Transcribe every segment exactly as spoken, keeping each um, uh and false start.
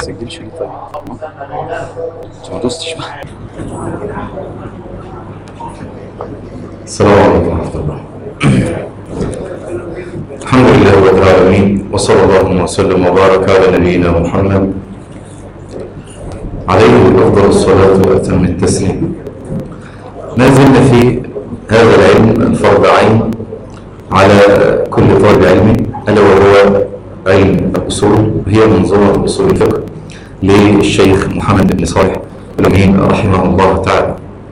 تسجلش ليه طيب؟ ما دوستش بقى. السلام عليكم ورحمة الله. الحمد لله رب العالمين، وصلى الله وسلم وبارك على نبينا محمد عليه أفضل الصلاة وأتم التسليم. ما زلنا في هذا العلم الفرض عين على كل طالب علم، ألا وهو علم الأصول، وهي منظومة أصول الفقه للشيخ محمد بن صالح الأمين رحمه الله تعالى.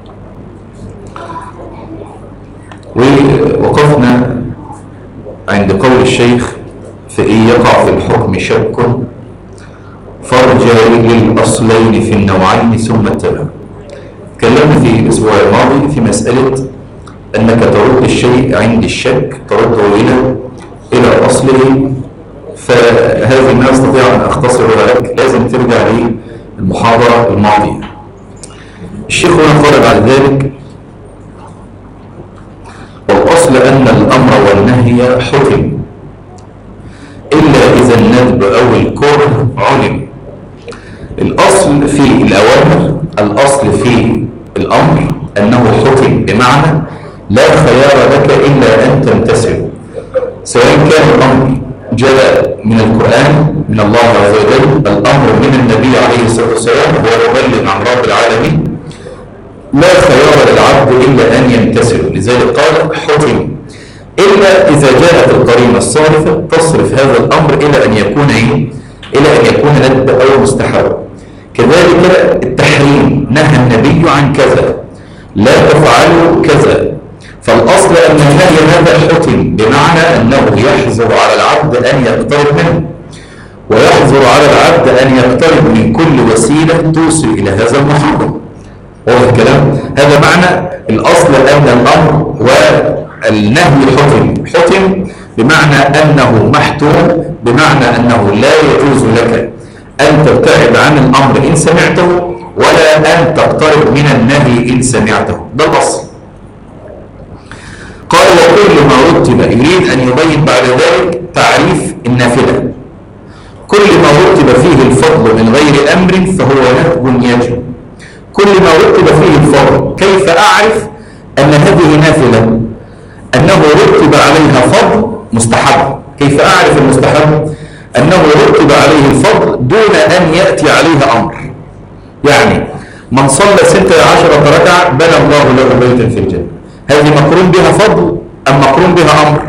ووقفنا عند قول الشيخ: فإن يقع في الحكم شك فارجع للأصلين في النوعين ثم اتبع. تكلمنا في الأسبوع الماضي في مسألة أنك ترد الشيء عند الشك ترده إلى إلى أصله، فهذه ما أستطيع أن أختصرها لك، لازم ترجع للمحاضرة الماضية. الشيخ هنا قال بعد ذلك: والأصل أن الأمر والنهي حكم إلا إذا الندب أو الكره علم. الأصل في الأوامر، الأصل في الأمر أنه حكم، بمعنى لا خيار لك إلا أن تمتثل، سواء كان الأمر جاء من القرآن من الله عز وجل، الأمر من النبي عليه الصلاة والسلام هو مبلغ عن رب العالمين، لا خيار للعبد إلا أن يمتثل. لذلك قال حكم إلا إذا جاءت القرينة الصارفة تصرف هذا الأمر إلى أن يكون إيه؟ إلى أن يكون ندب أو مستحب. كذلك التحريم، نهى النبي عن كذا، لا تفعلوا كذا، فالأصل أن النهي هذا حكم، بمعنى أنه يحظر على العبد أن يقترب منه، ويحظر على العبد أن يقترب من كل وسيلة توصل إلى هذا المحرم. واضح الكلام؟ هذا معنى الأصل أن الأمر والنهي حكم. حكم بمعنى أنه محتوم، بمعنى أنه لا يجوز لك أن تبتعد عن الأمر إن سمعته، ولا أن تقترب من النهي إن سمعته. ده الأصل. قال: وكل ما رتب، يريد أن يبين بعد ذلك تعريف النافلة. كل ما رتب فيه الفضل من غير أمر فهو ندب يجب. كل ما رتب فيه الفضل، كيف أعرف أن هذه نافلة؟ أنه رتب عليها فضل مستحب. كيف أعرف المستحب؟ أنه رتب عليه الفضل دون أن يأتي عليها أمر. يعني من صلى ستة عشرة ركعة بنى الله له بيتا في الجنة، هذه مقرون بها فضل أم مقرون بها أمر؟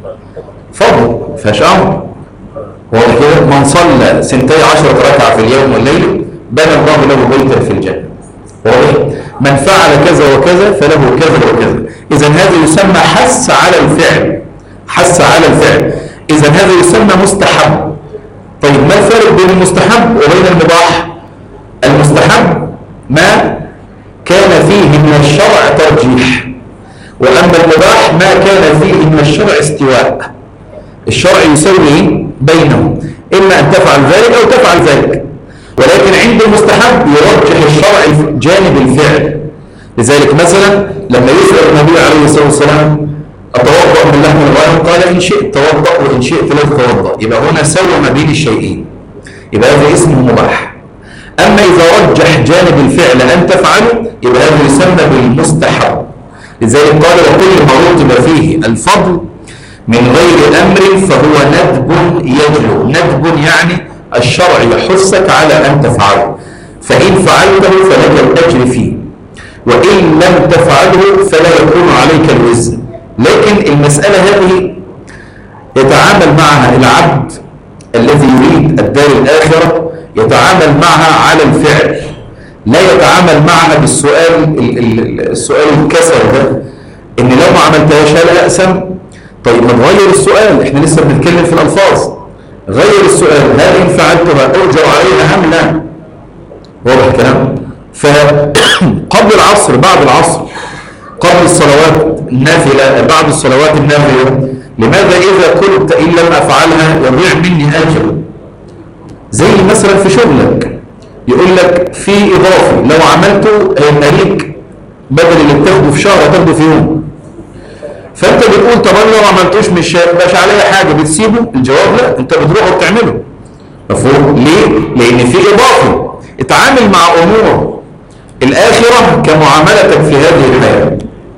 فضل، فاش أمر. واضح كده؟ من صلى ستة عشرة ركعة في اليوم والليل بنى الله له بيتا في الجنة. واضح؟ من فعل كذا وكذا فله كذا وكذا. إذا هذا يسمى حث على الفعل، حث على الفعل. إذا هذا يسمى مستحب. طيب ما الفرق بين المستحب وبين المباح؟ المستحب ما كان فيه من الشرع ترجيح، وأما المباح ما كان فيه من الشرع استواء. الشرع يسوي بينهم، إما أن تفعل ذلك أو تفعل ذلك، ولكن عند المستحب يرجح الشرع جانب الفعل. لذلك مثلا لما يسأل النبي عليه الصلاة والسلام: أتوضأ من لحم الغنم؟ قال: إن شئت توضأ وإن شئت لا تتوضأ. يبقى هنا سوى ما بين الشيئين، يبقى هذا اسمه مباح. أما إذا رجح جانب الفعل أن تفعله يبقى هذا يسمى بالمستحب. لذلك قال: وكل ما رتب فيه الفضل من غير أمر فهو ندب يجلو. ندب يعني الشرع يحثك على أن تفعله، فإن فعلته فلك الأجر فيه، وإن لم تفعله فلا يكون عليك الوزر. لكن المسألة هذه يتعامل معها العبد الذي يريد الدار الآخرة، يتعامل معها على الفعل، لا يتعامل معها بالسؤال السؤال الكسر ده، إن لو ما عملتهاش هل أقسم؟ طيب ما تغير السؤال، إحنا لسه بنتكلم في الألفاظ. غير السؤال: هل إن فعلتها أرجع عليها أم لا؟ واضح الكلام؟ فقبل العصر، بعد العصر، قبل الصلوات النافلة، بعد الصلوات النافلة، لماذا إذا قلت إن لم أفعلها يضيع مني أجر؟ زي مثلا في شغلك يقول لك في إضافي لو عملته هيبقى ليك بدل اللي بتاخده في شهر هتاخده في يوم، فأنت بتقول طب أنا لو ما عملتوش مش مش عليا حاجة، بتسيبه؟ الجواب لا، أنت بتروح وبتعمله. مفهوم؟ ليه؟ لأن في إضافة. اتعامل مع أمور الآخرة كمعاملتك في هذه الحياة.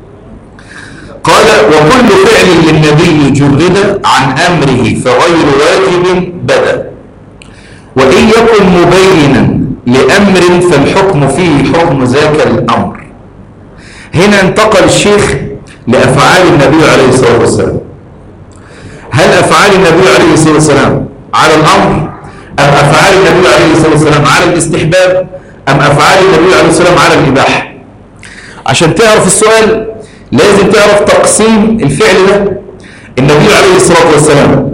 قال وكل فعل للنبي جرد عن أمره فغير واجب بدا، وإن يكن مبينا لأمر فالحكم فيه حكم ذاك الأمر. هنا انتقل الشيخ لأفعال النبي عليه الصلاة والسلام. هل أفعال النبي عليه الصلاة والسلام على الأمر، أم أفعال النبي عليه الصلاة والسلام على الاستحباب، أم أفعال النبي عليه الصلاة والسلام على الإباحة؟ عشان تعرف السؤال لازم تعرف تقسيم الفعل ده. النبي عليه الصلاة والسلام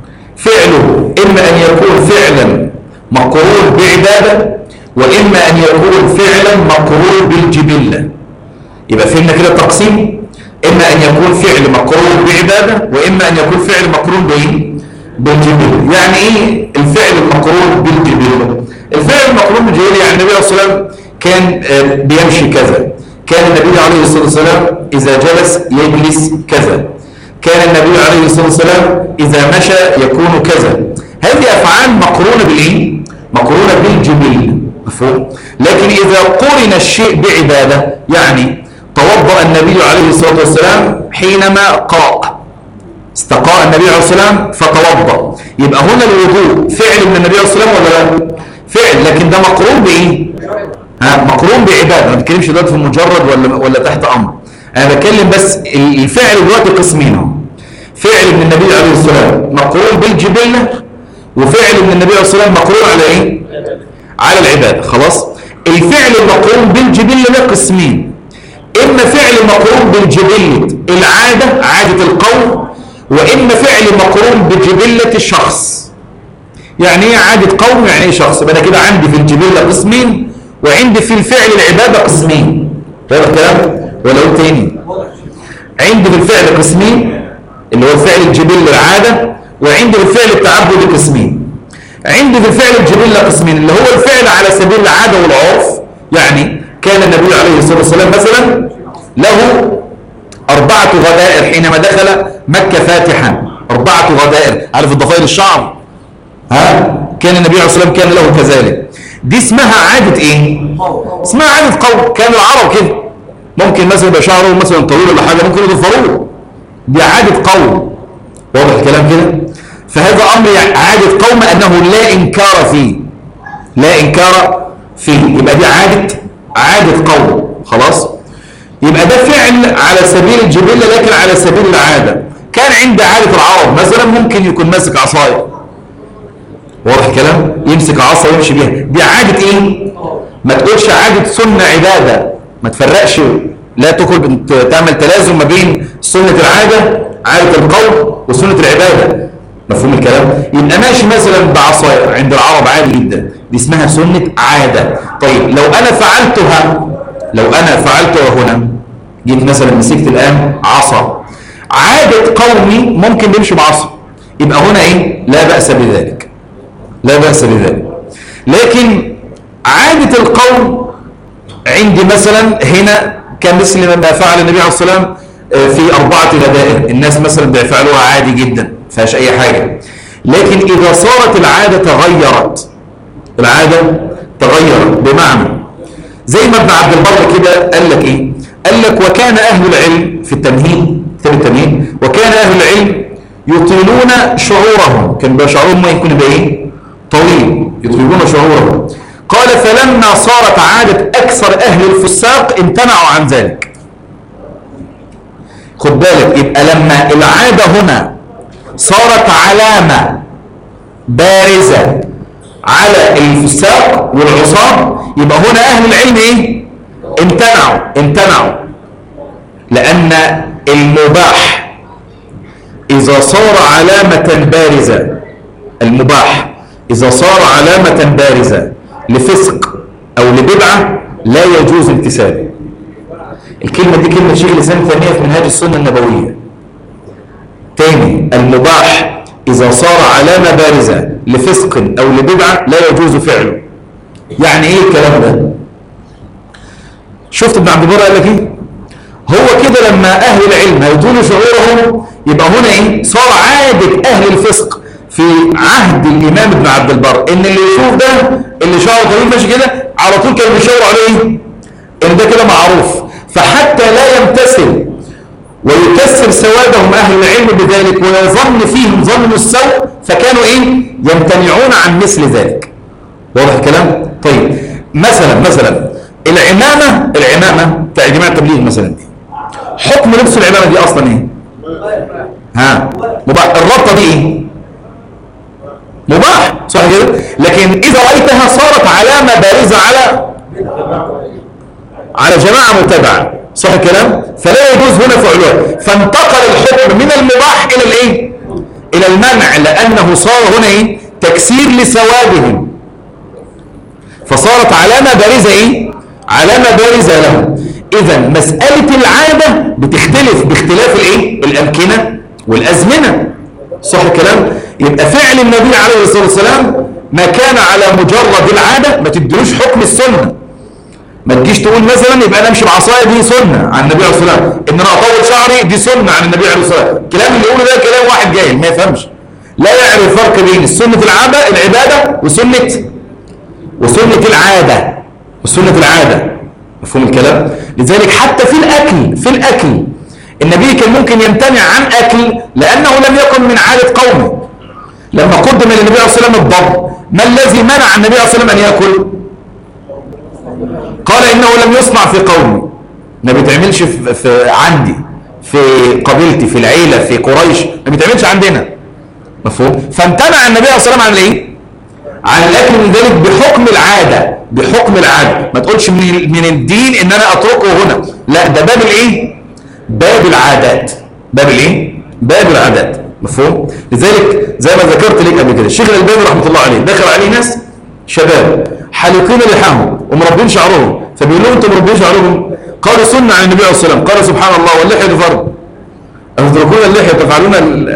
فعله إما أن يكون فعلا مقرون بعبادة، وإما أن يكون فعلا مقرون بالجبلة. يبقى فهمنا كده التقسيم، إما أن يكون فعل مقرون بعبادة، وإما أن يكون فعل مقرون بإيه؟ بالجبلة. يعني إيه الفعل المقرون بالجبلة؟ الفعل المقرون بالجبلة يعني النبي عليه الصلاة والسلام كان بيمشي كذا، كان النبي عليه الصلاة والسلام إذا جلس يجلس كذا، كان النبي عليه الصلاة والسلام إذا مشى يكون كذا. هذه أفعال مقرونة بالإيه؟ مقرونة بالجبلة. مفهوم؟ لكن إذا قرن الشيء بعبادة، يعني توضأ النبي عليه الصلاة والسلام حينما قرأ، استقاء النبي عليه الصلاة والسلام فتوضأ، يبقى هنا الوضوء فعل من النبي عليه الصلاة والسلام ولا لا؟ فعل، لكن ده مقرون بإيه؟ ها، مقرون بعبادة. ما بتكلمش دلوقتي في مجرد ولا ولا تحت أمر، أنا بتكلم بس الفعل دلوقتي قسمين. فعل من النبي عليه الصلاة والسلام مقرون بالجبلة، وفعل من النبي عليه الصلاة والسلام مقرون على إيه؟ على العبادة. خلاص؟ الفعل المقرون بالجبلة ده قسمين، إما فعل مقرون بالجبلة العادة، عادة القوم، وإما فعل مقرون بجبلة الشخص. يعني إيه عادة قوم؟ يعني إيه شخص؟ يبقى أنا كده عندي في الجبلة قسمين، وعندي في الفعل العبادة قسمين. فاهم الكلام؟ ولا قلت تاني؟ عندي في الفعل قسمين اللي هو الفعل الجبلة العادة، وعندي في الفعل التعبد قسمين. عندي في الفعل الجبلة قسمين اللي هو الفعل على سبيل العادة والعرف، يعني كان النبي عليه الصلاة والسلام مثلا له أربعة غدائر حينما دخل مكة فاتحا، أربعة غدائر. عارف الضفائر الشعر؟ ها؟ كان النبي عليه الصلاة والسلام كان له كذلك. دي اسمها عادة ايه؟ اسمها عادة قوم. كان العرب كده، ممكن مثلا يبقى شعره مثلا طويل ولا حاجة ممكن يضفروه، دي عادة قوم. واضح الكلام كده؟ فهذا أمر عادة قوم أنه لا إنكار فيه، لا إنكار فيه، يبقى دي عادة عادة قوم. خلاص؟ يبقى ده فعل على سبيل الجبلة لكن على سبيل العادة. كان عند عادة العرب مثلا ممكن يكون ماسك عصاية، واضح الكلام؟ يمسك عصا ويمشي بيها، دي عادة ايه؟ ما تقولش عادة سنة عبادة، ما تفرقش، لا تقول تعمل تلازم ما بين سنة العادة عادة القول وسنة العبادة. مفهوم الكلام؟ يبقى ماشي مثلا بعصاية عند العرب عادي جدا، دي اسمها سنة عادة. طيب لو انا فعلتها، لو انا فعلتها هنا، جيت مثلا مسكت الان عصا، عادة قومي ممكن بيمشي بعصا، يبقى هنا ايه؟ لا بأس بذلك، لا بأس بذلك. لكن عادة القوم عندي مثلا هنا كمثل ما فعل النبي عليه الصلاة والسلام في أربعة غدائر، الناس مثلا بيفعلوها عادي جدا فيهاش أي حاجة. لكن إذا صارت العادة تغيرت، العادة تغيرت بمعنى زي ما ابن عبد البر كده قال لك إيه؟ قال لك وكان أهل العلم في التمهيد، كتاب التمهيد، وكان أهل العلم يطيلون شعورهم، كان بقى شعورهم ما يكون بإيه؟ طويل، يطيلون شعورهم. قال فلما صارت عادة أكثر أهل الفساق امتنعوا عن ذلك. خد بالك، يبقى لما العادة هنا صارت علامة بارزة على الفساق والعصاة، يبقى هنا أهل العلم إيه؟ امتنعوا، امتنعوا لأن المباح إذا صار علامة بارزة، المباح إذا صار علامة بارزة لفسق أو لبدعة لا يجوز امتثاله. الكلمة دي كلمة شيخ الإسلام ثانية في منهاج السنة النبوية. تاني، المباح إذا صار علامة بارزة لفسق أو لبدعة لا يجوز فعله. يعني إيه الكلام ده؟ شفت ابن عبد البر قال لك إيه؟ هو كده لما أهل العلم هيطولوا شعورهم، يبقى هنا إيه؟ صار عادة أهل الفسق في عهد الامام ابن عبد البر ان اللي يشوف ده اللي شعره طويل ماشي كده على طول كانوا بيشاوروا عليه ايه؟ ان ده كده معروف، فحتى لا يمتثل ويكسر سوادهم اهل العلم بذلك ويظن فيهم ظن السوء، فكانوا ايه؟ يمتنعون عن مثل ذلك. واضح الكلام؟ طيب مثلا مثلا العمامه العمامه بتاع جماعه التبليغ مثلا دي، حكم لبس العمامه دي اصلا ايه؟ ها مباح. الربطه دي ايه؟ مباح، صح كده؟ لكن اذا رايتها صارت علامه بارزه على على جماعه متبعه، صح الكلام؟ فلا يجوز هنا فعلها، فانتقل الحكم من المباح الى الايه؟ الى المنع، لانه صار هنا ايه؟ تكسير لسوادهم، فصارت علامه بارزه ايه؟ علامه بارزه لهم. اذا مساله العاده بتختلف باختلاف الايه؟ الامكنه والازمنه، صح الكلام؟ يبقى فعل النبي عليه الصلاه والسلام ما كان على مجرد العاده ما تدلوش حكم السنه. ما تجيش تقول مثلا يبقى انا امشي بعصايه دي سنه عن النبي عليه الصلاه والسلام، ان انا اطول شعري دي سنه عن النبي عليه الصلاه والسلام. الكلام اللي يقوله ده كلام واحد جاهل ما يفهمش، لا يعرف الفرق بين سنه العاده العباده وسنه وسنه العاده وسنه العاده. مفهوم الكلام؟ لذلك حتى في الاكل في الاكل النبي كان ممكن يمتنع عن اكل لانه لم يكن من عاده قومه. لما قدم للنبي عليه الصلاه والسلام الضب، ما الذي منع النبي عليه الصلاه والسلام ان ياكل؟ قال انه لم يصنع في قومي، ما بيتعملش في, في عندي في قبيلتي في العيله في قريش، ما بيتعملش عندنا. مفهوم؟ فامتنع النبي عليه الصلاه والسلام عن الايه؟ عن الاكل من ذلك بحكم العاده، بحكم العاده. ما تقولش من من الدين ان انا اتركه هنا، لا ده باب الايه؟ باب العادات، باب الايه؟ باب العادات. مفهوم؟ لذلك زي ما ذكرت لك قبل كده الشيخ الألباني رحمه الله عليه دخل عليه ناس شباب حالقين لحاهم ومربين شعرهم، فبيقول لهم انتم مربين شعرهم؟ قالوا سنه عن النبي عليه الصلاه والسلام. قال سبحان الله واللحيه فرض، أتتركون اللحيه تفعلون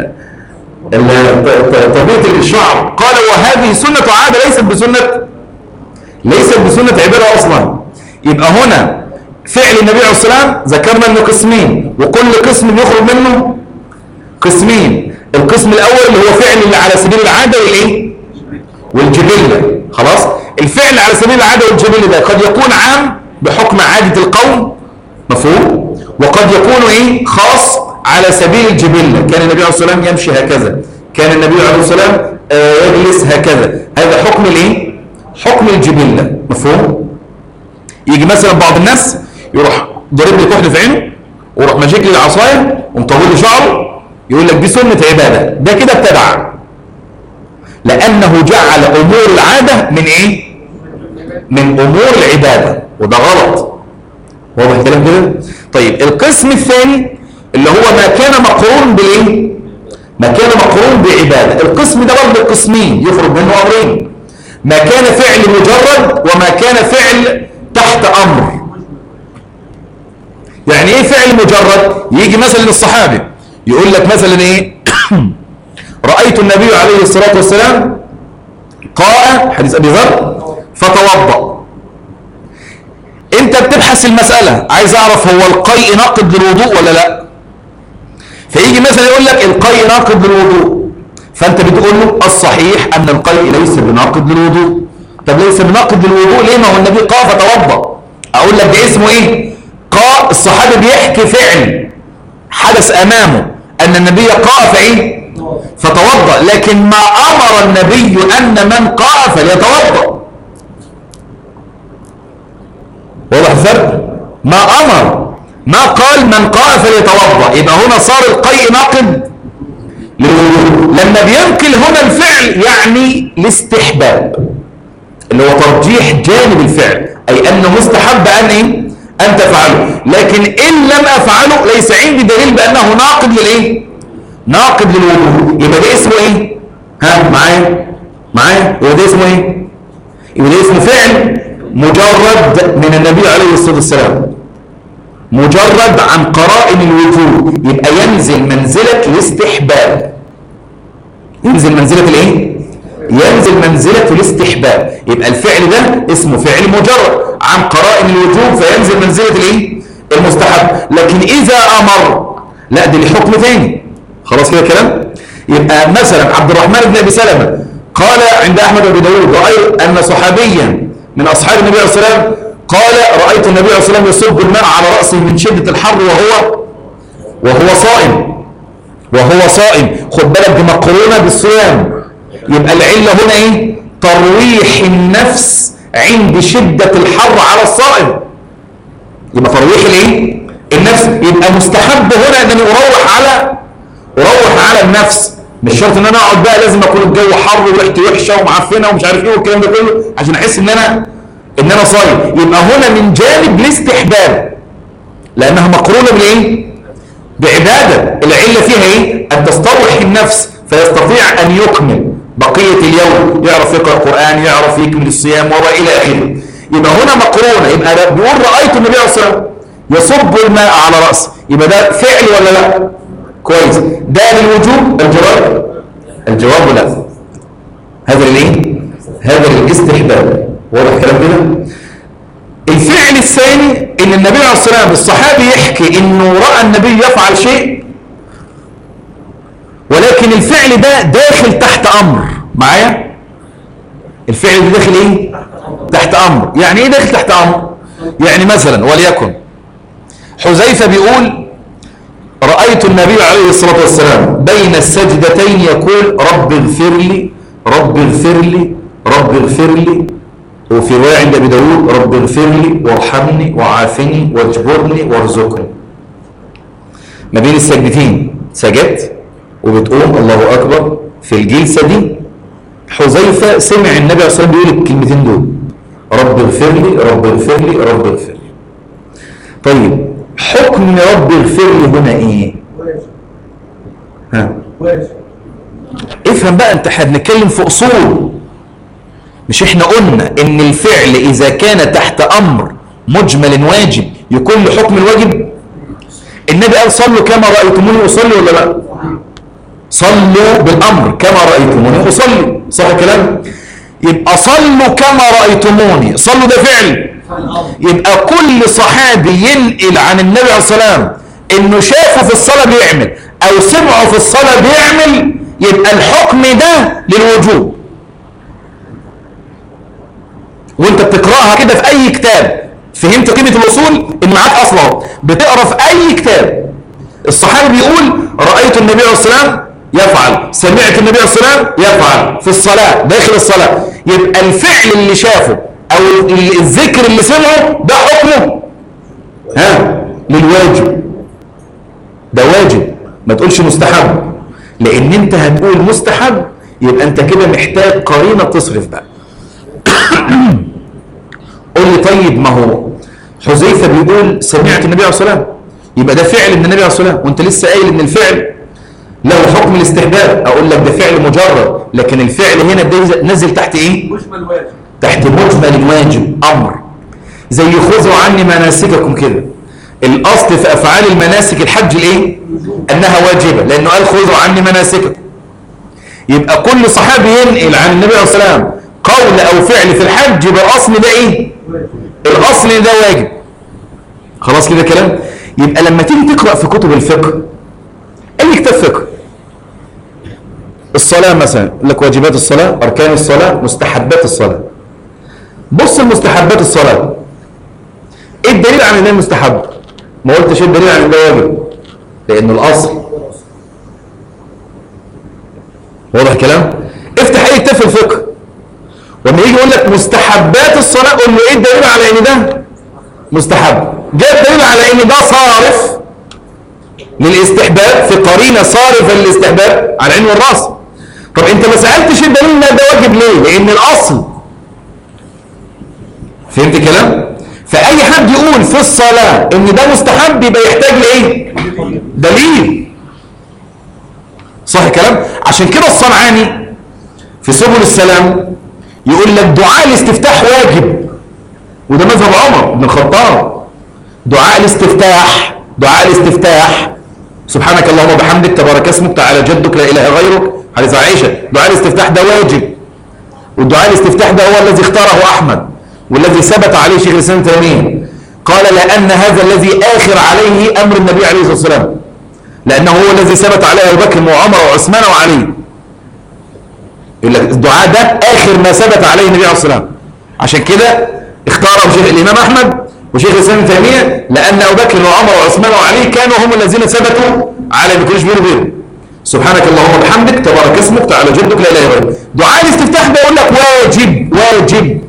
تربيه الشعر؟ قال وهذه سنه عاده ليست بسنه ليست بسنه عباده اصلا. يبقى هنا فعل النبي عليه الصلاه والسلام ذكرنا انه قسمين، وكل قسم يخرج منه قسمين. القسم الاول اللي هو فعل اللي على سبيل العاده والايه؟ والجبله. خلاص؟ الفعل على سبيل العاده والجبله ده قد يكون عام بحكم عاده القوم، مفهوم؟ وقد يكون ايه؟ خاص على سبيل الجبله. كان النبي عليه الصلاه والسلام يمشي هكذا، كان النبي عليه الصلاه والسلام يجلس هكذا. هذا حكم الايه؟ حكم الجبله. مفهوم؟ يجي مثلا بعض الناس يروح ضرب لي كحل في عينه ويروح ماجيك لي العصايه ومطول لي شعره، يقول لك دي سنه عباده. ده كده ابتدع، لانه جعل امور العاده من ايه؟ من امور العباده، وده غلط. واضح الكلام كده؟ طيب القسم الثاني اللي هو ما كان مقرون بالايه؟ ما كان مقرون بعباده. القسم ده برضه قسمين يخرج منه امرين، ما كان فعل مجرد وما كان فعل تحت امر. يعني ايه فعل مجرد؟ يجي مثلا الصحابي يقول لك مثلا ايه؟ رايت النبي عليه الصلاه والسلام قاء، حديث ابي ذر، فتوضا. انت بتبحث المساله عايز اعرف هو القيء ناقض للوضوء ولا لا، فيجي مثلا يقول لك القيء ناقض للوضوء، فانت بتقول له الصحيح ان القيء ليس بناقض للوضوء. طب ليس بناقض للوضوء ليه؟ ما هو النبي قاء فتوضا. اقول لك ده اسمه ايه؟ قاء. الصحابي بيحكي فعل حدث امامه ان النبي قاء فايه؟ فتوضا، لكن ما امر النبي ان من قاء فليتوضا. واضح الفرق؟ ما امر، ما قال من قاء فليتوضا. يبقى هنا صار القيء ناقض للوضوء. لما بينقل هنا الفعل يعني الاستحباب اللي هو ترجيح جانب الفعل، اي انه مستحب ان ايه؟ ان تفعله، لكن ان لم افعله ليس عندي دليل بانه ناقض للايه؟ ناقض للوضوء. يبقى ده اسمه ايه؟ ها معايا؟ معايا؟ يبقى ده اسمه ايه؟ يبقى ده اسمه فعل مجرد من النبي عليه الصلاه والسلام، مجرد عن قرائن الوجوب، يبقى ينزل منزله الاستحباب. ينزل منزله الايه؟ ينزل منزله الاستحباب. يبقى الفعل ده اسمه فعل مجرد عن قرائن الوجوب، فينزل منزله الايه؟ المستحب. لكن اذا امر لا، ده له حكم ثاني. خلاص كده كلام؟ يبقى مثلا عبد الرحمن بن ابي سلمة قال عند احمد وابي داود رايت ان صحابيا من اصحاب النبي عليه الصلاه والسلام قال رايت النبي عليه الصلاه والسلام يصب الماء على راسه من شده الحر وهو وهو صائم وهو صائم. خد بالك دي مقرونه بالصيام. يبقى العله هنا ايه؟ ترويح النفس عند شده الحر على الصائم. يبقى ترويح الايه؟ النفس. يبقى مستحب هنا ان اروح على اروح على النفس. مش شرط ان انا اقعد بقى لازم اكون الجو حر وريحتي وحشه ومعفنه ومش عارف ايه والكلام ده كله عشان احس ان انا ان انا صايم. يبقى هنا من جانب الاستحباب لانها مقرونه بالايه؟ بعباده. العله فيها ايه؟ ان تستروح النفس فيستطيع ان يكمل بقيه اليوم، يعرف يقرا قران، يعرف يكمل الصيام وما الى اخره. يبقى هنا مقرونه. يبقى بيقول رايت النبي عليه الصلاه والسلام يصب الماء على راسه. يبقى ده فعل ولا لا؟ كويس. ده للوجوب؟ الجواب الجواب لا. هذا للايه؟ هذا للاستحباب. واضح الكلام كده؟ الفعل الثاني ان النبي عليه الصلاه والسلام الصحابي يحكي انه راى النبي يفعل شيء ولكن الفعل ده داخل تحت امر. معايا؟ الفعل ده داخل ايه؟ تحت امر. يعني ايه داخل تحت امر؟ يعني مثلا وليكن حذيفه بيقول رأيت النبي عليه الصلاة والسلام بين السجدتين يقول رب اغفر لي رب اغفر لي رب اغفر لي، وفي رواية عند أبي داود رب اغفر لي وارحمني وعافني واجبرني وارزقني. ما بين السجدتين سجدت وبتقوم الله أكبر. في الجلسة دي حذيفة سمع النبي عليه الصلاة والسلام بيقول الكلمتين دول رب اغفر لي رب اغفر لي رب اغفر لي. طيب حكم رب اغفر لي هنا ايه؟ ها؟ افهم بقى، انت احنا بنتكلم في اصول. مش احنا قلنا ان الفعل اذا كان تحت امر مجمل واجب يكون له حكم الواجب؟ النبي قال صلوا كما رايتموني اصلي ولا لا؟ صلوا بالامر كما رايتموني اصلي. صح الكلام؟ يبقى صلوا كما رايتموني، صلوا ده فعل. يبقى كل صحابي ينقل عن النبي عليه الصلاه والسلام انه شافه في الصلاه بيعمل او سمعه في الصلاه بيعمل، يبقى الحكم ده للوجوب. وانت بتقراها كده في اي كتاب. فهمت قيمه الاصول؟ ان معاك اصلا بتقرا في اي كتاب الصحابي بيقول رايت النبي عليه الصلاه والسلام يفعل، سمعت النبي عليه الصلاه والسلام يفعل في الصلاه داخل الصلاه، يبقى الفعل اللي شافه او الذكر اللي سمعه ده حكمه ها للواجب. ده واجب، ما تقولش مستحب. لان انت هتقول مستحب يبقى انت كده محتاج قرينه تصرف بقى. قول لي طيب ما هو حذيفه بيقول سمعت النبي عليه الصلاه والسلام، يبقى ده فعل من النبي عليه الصلاه والسلام، وانت لسه قايل ان الفعل له حكم الاستحباب. اقول لك ده فعل مجرد، لكن الفعل هنا ده نزل تحت ايه؟ مجمل واجب. تحت مجمل واجب، امر. زي خذوا عني مناسككم كده. الاصل في افعال المناسك الحج الايه؟ انها واجبه، لانه قال خذوا عني مناسككم. يبقى كل صحابي ينقل عن النبي عليه الصلاه والسلام قول او فعل في الحج يبقى الاصل ده ايه؟ الاصل ده واجب. خلاص كده كلام؟ يبقى لما تيجي تقرا في كتب الفقه اي كتاب فقه، الصلاه مثلا يقول لك واجبات الصلاه، اركان الصلاه، مستحبات الصلاه. بص المستحبات الصلاه ايه الدليل على ان ده مستحب؟ ما قلتش ايه الدليل على ان ده واجب، لان الاصل. واضح الكلام؟ افتح اي كتاب في الفقه وما يجي يقول لك مستحبات الصلاه قول له ايه الدليل على ان ده مستحب؟ جاء الدليل على ان ده صارف للاستحباب، في قرينه صارفه للاستحباب على العين والراس. طب انت ما سالتش الدليل ان ده واجب ليه؟ لان الاصل. فهمت الكلام؟ فاي حد يقول في الصلاه ان ده مستحب يبقى يحتاج لايه؟ دليل. صح الكلام؟ عشان كده الصنعاني في سبل السلام يقول لك دعاء الاستفتاح واجب، وده مذهب عمر بن الخطاب. دعاء الاستفتاح دعاء الاستفتاح سبحانك اللهم وبحمدك تبارك اسمك تعالى جدك لا اله غيرك، حديث عائشه. دعاء الاستفتاح ده واجب، والدعاء الاستفتاح ده هو الذي اختاره احمد والذي ثبت عليه شيخ الاسلام تيميه. قال لان هذا الذي اخر عليه امر النبي عليه الصلاه والسلام، لأنه هو الذي ثبت عليه أبو بكر وعمر وعثمان وعلي. يقول لك الدعاء ده آخر ما ثبت عليه النبي عليه الصلاة والسلام. عشان كده اختاره شيخ الإمام أحمد وشيخ الإسلام ابن تيمية، لأن أبو بكر وعمر وعثمان وعلي كانوا هم الذين ثبتوا على ما كانوش بيقولوا غيره. سبحانك اللهم وبحمدك تبارك اسمك تعالى جدك لا إله إلا أنت. دعاء الاستفتاح بيقول لك واجب واجب.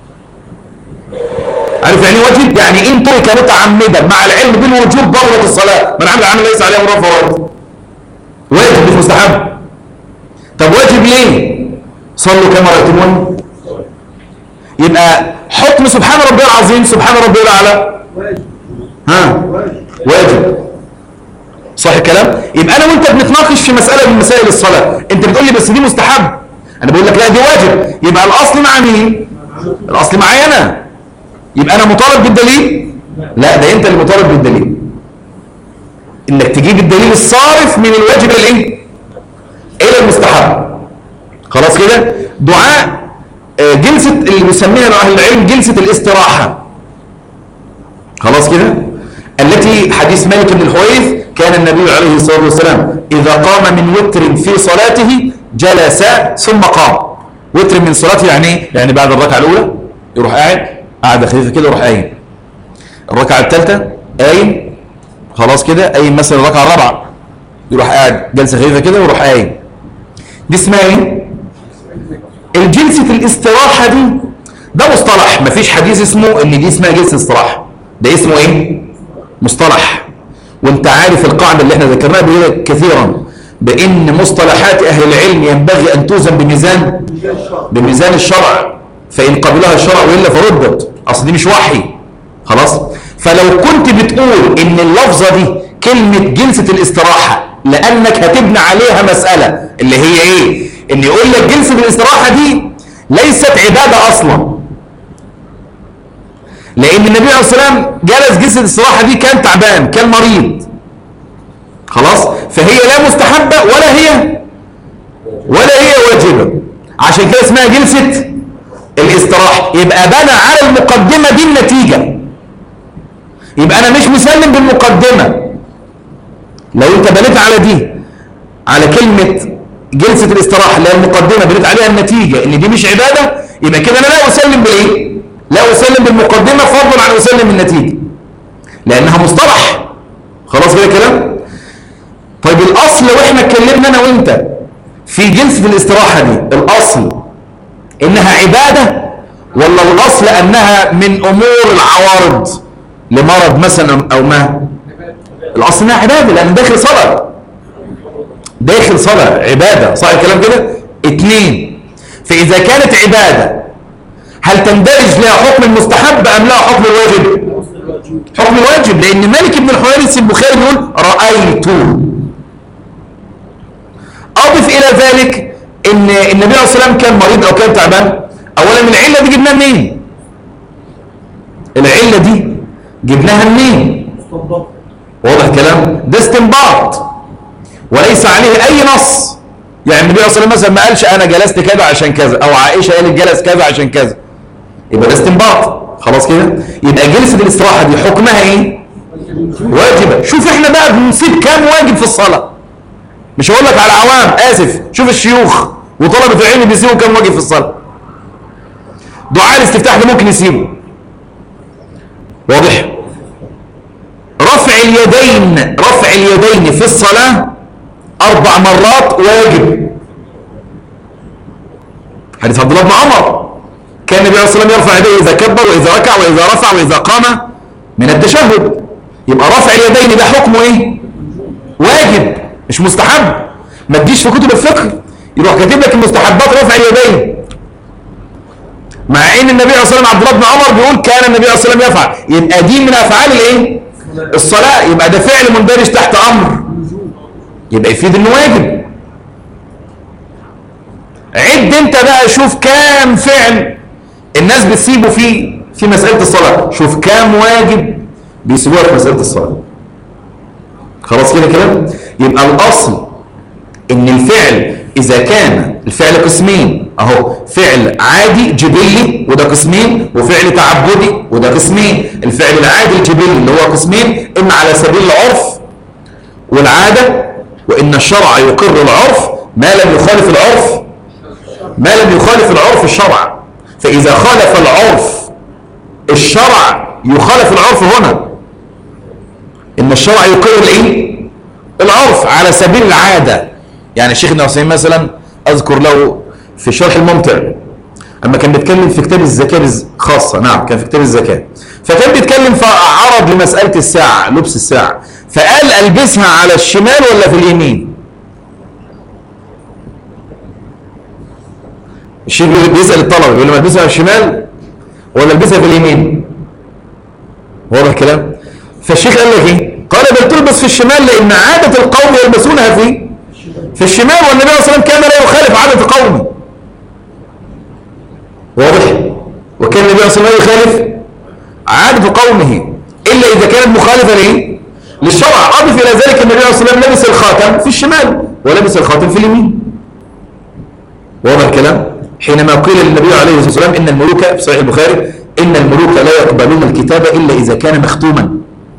عارف يعني واجب؟ يعني إن ترك متعمدا مع العلم بالوجوب ضرورة الصلاة، من عمل عمل ليس عليه أمر فرائض. واجب مش مستحب. طب واجب ليه؟ صلوا كما رأيتموني. يبقى حكم سبحان ربي العظيم سبحان ربي الأعلى واجب. ها واجب. صح الكلام؟ يبقى أنا وأنت بنتناقش في مسألة من مسائل الصلاة، أنت بتقول لي بس دي مستحب، أنا بقول لك لا دي واجب. يبقى الأصل مع مين؟ الأصل معايا أنا. يبقى أنا مطالب بالدليل؟ لا، ده أنت اللي مطالب بالدليل. إنك تجيب الدليل الصارف من الواجب الإيه؟ إلى المستحب. خلاص كده؟ دعاء جلسة اللي بيسميها أهل العلم جلسة الاستراحة. خلاص كده؟ التي حديث مالك بن الحويرث كان النبي عليه الصلاة والسلام إذا قام من وتر في صلاته جلس ثم قام. وتر من صلاته يعني ايه؟ يعني بعد الركعة الأولى يروح قاعد قاعدة خفيفة كده يروح قايم. الركعة الثالثة قايم. خلاص كده؟ قايم مثلا الركعة الرابعة يروح قاعد جلسة خفيفة كده ويروح قايم. دي اسمها ايه؟ الجلسة الاستراحة دي ده مصطلح، مفيش حديث اسمه ان دي اسمها جلسة استراحة، ده اسمه ايه؟ مصطلح. وانت عارف القاعدة اللي احنا ذكرناها بيها كثيرا بان مصطلحات اهل العلم ينبغي ان توزن بميزان بميزان الشرع، فان قبلها الشرع والا فردت، اصل دي مش وحي. خلاص؟ فلو كنت بتقول ان اللفظة دي كلمة جلسة الاستراحة لانك هتبني عليها مسألة اللي هي ايه؟ ان يقول لك جلسة الاستراحة دي ليست عبادة اصلا، لان النبي عليه الصلاة والسلام جلس جلسة الاستراحة دي كان تعبان كان مريض. خلاص؟ فهي لا مستحبة ولا هي ولا هي واجبة، عشان كده اسمها جلسة الاستراحة. يبقى بنى على المقدمة دي النتيجة، يبقى انا مش مسلم بالمقدمة. لو انت بنيت على دي على كلمة جلسة الاستراحة اللي هي المقدمة بنيت عليها النتيجة ان دي مش عبادة، يبقى كده انا لا اسلم بالايه؟ لا اسلم بالمقدمة فضلا عن اسلم بالنتيجة لانها مصطلح. خلاص كده كلام؟ طيب الاصل واحنا اتكلمنا انا وانت في جلسة الاستراحة دي، الاصل انها عبادة ولا الاصل انها من امور العوارض لمرض مثلا او ما؟ الاصل انها عبادة لان داخل صلاة، داخل صلاة عبادة. صح الكلام كده؟ اتنين، فإذا كانت عبادة هل تندرج لها حكم المستحب أم لها حكم الواجب؟ حكم الواجب، لأن مالك بن الحويرث البخاري بيقول رأيت. أضف إلى ذلك إن النبي عليه الصلاة والسلام كان مريض أو كان تعبان. أولا العلة دي جبناها منين؟ العلة دي جبناها منين؟ واضح الكلام؟ ده استنباط وليس عليه اي نص. يعني النبي صلى الله عليه وسلم مثلا ما قالش انا جلست كذا عشان كذا، او عائشه قالت جلس كذا عشان كذا، يبقى ده استنباط. خلاص كده؟ يبقى جلسه الاستراحه دي حكمها ايه؟ واجبه. شوف احنا بقى بنصيب كام واجب في الصلاه، مش هقول لك على عوام، اسف، شوف الشيوخ وطلبه العلم بيسيبوا كام واجب في الصلاه. دعاء الاستفتاح ده ممكن يسيبه. واضح؟ رفع اليدين رفع اليدين في الصلاه أربع مرات واجب. حديث عبد الله بن عمر كان النبي عليه الصلاة والسلام يرفع يديه إذا كبر وإذا ركع وإذا رفع وإذا قام من التشهد. يبقى رفع اليدين ده حكمه إيه؟ واجب مش مستحب. ما تجيش في كتب الفقه يروح كاتب لك المستحبات رفع اليدين، مع إن النبي عليه الصلاة والسلام عبد الله بن عمر بيقول كان النبي عليه الصلاة والسلام يفعل. يبقى دي من أفعال الإيه؟ الصلاة، يبقى ده فعل مندرج تحت أمر، يبقى يفيد انه واجب. عد انت بقى شوف كام فعل الناس بتسيبه في في مسألة الصلاة، شوف كام واجب بيسيبوها في مسألة الصلاة. خلاص كده كلام؟ يبقى الأصل ان الفعل اذا كان الفعل قسمين اهو، فعل عادي جبلي وده قسمين، وفعل تعبدي وده قسمين. الفعل العادي الجبلي اللي هو قسمين، اما على سبيل العرف والعادة، وإن الشرع يقر العرف ما لم يخالف العرف ما لم يخالف العرف الشرع. فإذا خالف العرف الشرع يخالف العرف هنا، إن الشرع يقر الإيه؟ العرف على سبيل العادة. يعني الشيخ ابن عثيمين مثلا أذكر له في شرح الممتع أما كان بيتكلم في كتاب الزكاة خاصة، نعم كان في كتاب الزكاة، فكان بيتكلم فعرض لمسألة الساعة، لبس الساعة، فقال ألبسها على الشمال ولا في اليمين؟ الشيخ بيسأل الطلبة بيقول لهم ألبسها على الشمال ولا ألبسها في اليمين؟ واضح الكلام؟ فالشيخ قال لك إيه؟ قال بل تلبس في الشمال لأن عادة القوم يلبسونها في في الشمال، والنبي صلى الله عليه وسلم كان لا يخالف عادة قومه. واضح؟ وكان النبي صلى الله عليه وسلم يخالف عادة قومه إلا إذا كانت مخالفة ليه؟ للشرع. أضف إلى ذلك النبي صلى الله عليه وسلم لبس الخاتم في الشمال ولبس الخاتم في اليمين. واضح الكلام؟ حينما قيل للنبي عليه الصلاة والسلام إن الملوك في صحيح البخاري إن الملوك لا يقبلون الكتاب إلا إذا كان مختوما،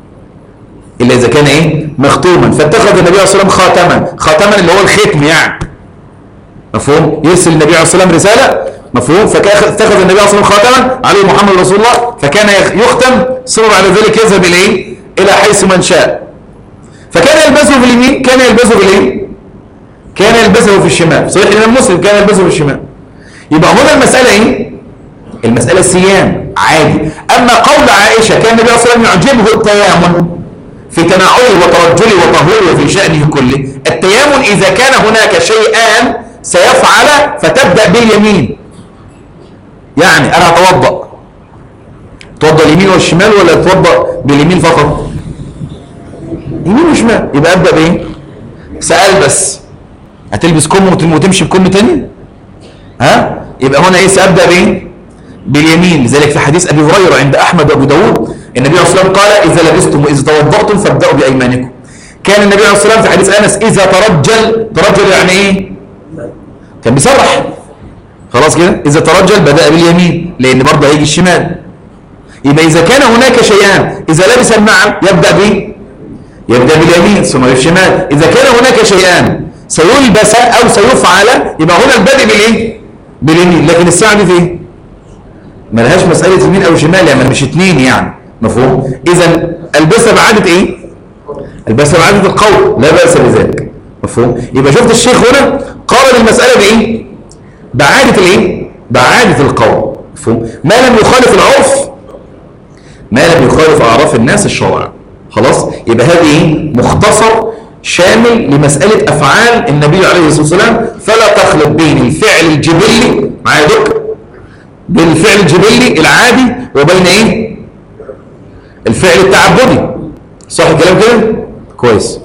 إلا إذا كان إيه؟ مختوما، فاتخذ النبي عليه الصلاة والسلام خاتما، خاتما اللي هو الختم يعني، مفهوم؟ يرسل النبي عليه الصلاة والسلام رسالة، مفهوم؟ فاتخذ النبي عليه الصلاة والسلام خاتما عليه محمد رسول الله، فكان يختم ثم بعد ذلك يذهب إلى إيه؟ إلى حيث من شاء. فكان يلبسه في اليمين، كان يلبسه في الإيه؟ كان يلبسه في الشمال. صحيح الإمام مسلم كان يلبسه في الشمال. يبقى هنا المسألة إيه؟ المسألة صيام عادي. أما قول عائشة كان النبي صلى الله عليه وسلم يعجبه التيامن في تناوله وترجله وطهوره وفي شأنه كله. التيامن إذا كان هناك شيئان سيفعل فتبدأ باليمين، يعني أنا أتوضأ، توضأ اليمين والشمال ولا أتوضأ باليمين فقط؟ يمين وشمال، يبقى أبدأ بإيه؟ سأل بس هتلبس كم وتمشي بكم تاني؟ ها؟ يبقى هنا إيه؟ سأبدأ بإيه؟ باليمين. لذلك في حديث أبي هريرة عند أحمد وأبو داود النبي عليه الصلاة والسلام قال إذا لبستم وإذا توضأتم فابدأوا بأيمانكم. كان النبي عليه الصلاة والسلام في حديث أنس إذا ترجل، ترجل يعني إيه؟ كان بيصرح خلاص كده، إذا ترجل بدأ باليمين لأن برضه هيجي الشمال. يبقى إذا كان هناك شيئان إذا لبس النعل يبدأ بإيه؟ يبدأ باليمين ثم بالشمال. إذا كان هناك شيئان سيلبس أو سيفعل يبقى هنا البدء بالإيه؟ باليمين. لكن الساعة دي في إيه؟ ملهاش مسألة يمين أو شمال، يعني مش اتنين يعني، مفهوم؟ إذا البسها بعادة إيه؟ البسها بعادة القول، لا بأس بذلك، مفهوم؟ يبقى شفت الشيخ هنا قال المسألة بإيه؟ بعادة الإيه؟ بعادة القول، مفهوم؟ ما لم يخالف العرف، ما لم يخالف أعراف الناس الشرع. خلاص؟ يبقى هذه مختصر شامل لمسألة أفعال النبي عليه الصلاة والسلام، فلا تخلط بين الفعل الجبلي معايا دكتور بين الفعل الجبلي العادي وبين ايه؟ الفعل التعبدي. صح الكلام كده؟ كويس.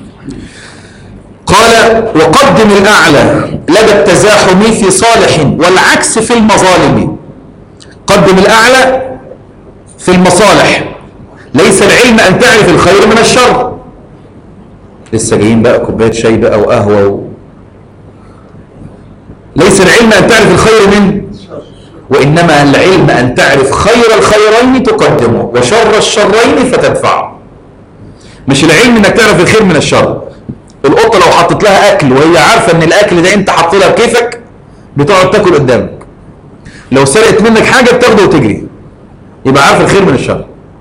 قال وقدم الأعلى لدى التزاحم في صالح والعكس في المظالم. قدم الأعلى في المصالح. ليس العلم أن تعرف الخير من الشر. لسه جايين بقى كوباية شاي بقى وقهوة و... ليس العلم أن تعرف الخير من وإنما العلم أن تعرف خير الخيرين تقدمه وشر الشرين فتدفعه. مش العلم أنك تعرف الخير من الشر. القطة لو حطت لها أكل وهي عارفة أن الأكل ده أنت حط لها بكيفك بتقعد تاكل قدامك. لو سرقت منك حاجة بتاخده وتجري، يبقى عارف الخير من الشر.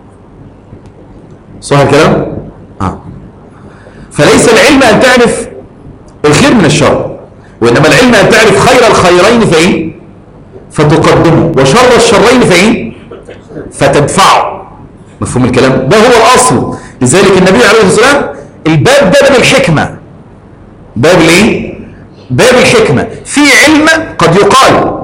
صح الكلام؟ آه. فليس العلم أن تعرف الخير من الشر، وإنما العلم أن تعرف خير الخيرين فإيه؟ فتقدمه وشر الشرين فإيه؟ فتدفعه. مفهوم الكلام؟ ده هو الأصل. لذلك النبي عليه الصلاة والسلام الباب ده باب الحكمة. باب ليه؟ باب الحكمة. في علم قد يقال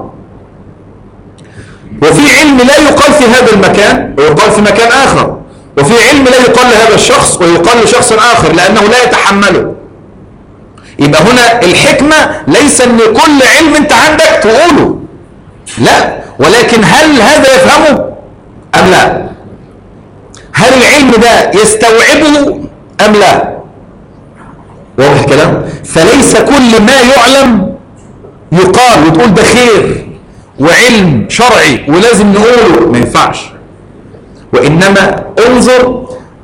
وفي علم لا يقال في هذا المكان ويقال في مكان آخر، وفي علم لا يقال لهذا الشخص ويقال لشخص آخر لأنه لا يتحمله. يبقى هنا الحكمة ليس أن كل علم أنت عندك تقوله، لا، ولكن هل هذا يفهمه أم لا؟ هل العلم ده يستوعبه أم لا؟ واضح الكلام؟ فليس كل ما يعلم يقال وتقول ده خير وعلم شرعي ولازم نقوله، ما ينفعش. وإنما انظر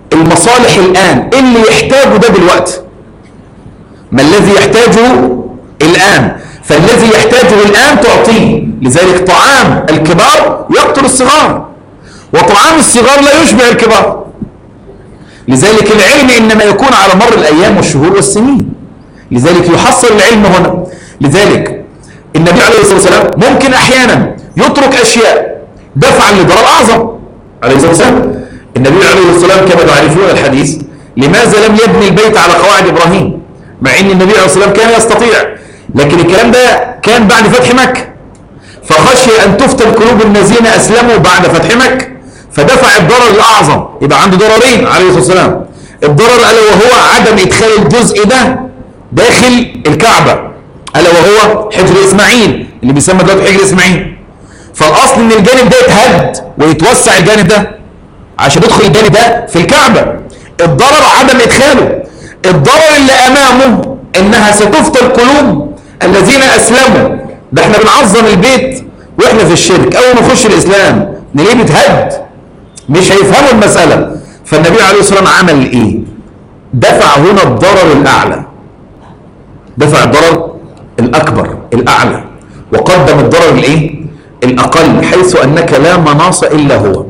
المصالح الآن اللي يحتاجه ده دلوقتي، ما الذي يحتاجه الآن، فالذي يحتاجه الآن تعطيه. لذلك طعام الكبار يقتل الصغار، وطعام الصغار لا يشبع الكبار. لذلك العلم إنما يكون على مر الأيام والشهور والسنين، لذلك يحصل العلم هنا. لذلك النبي عليه الصلاة والسلام ممكن أحيانا يترك أشياء دفعا لضرر أعظم عليه الصلاة والسلام. النبي عليه الصلاة والسلام كما تعرفون الحديث، لماذا لم يبني البيت على قواعد إبراهيم؟ مع أن النبي عليه الصلاة والسلام كان يستطيع، لكن الكلام ده كان بعد فتح مكة، فخشي أن تفتن قلوب الذين أسلموا بعد فتح مكة، فدفع الضرر الأعظم. يبقى عنده ضررين عليه الصلاة والسلام، الضرر ألا وهو عدم إدخال الجزء ده داخل الكعبة، ألا وهو حجر إسماعيل اللي بيسمى دلوقتي حجر إسماعيل. فالأصل إن الجانب ده يتهد ويتوسع الجانب ده عشان يدخل الجانب ده في الكعبة. الضرر عدم إدخاله. الضرر اللي أمامه إنها ستفتن قلوب الذين أسلموا. ده احنا بنعظم البيت واحنا في الشرك، أول ما نخش الإسلام نلاقيه بيتهد، مش هيفهموا المسألة. فالنبي عليه الصلاة والسلام عمل إيه؟ دفع هنا الضرر الأعلى، دفع الضرر الأكبر الأعلى، وقدم الضرر الإيه؟ الأقل، حيث أنك لا مناص إلا هو.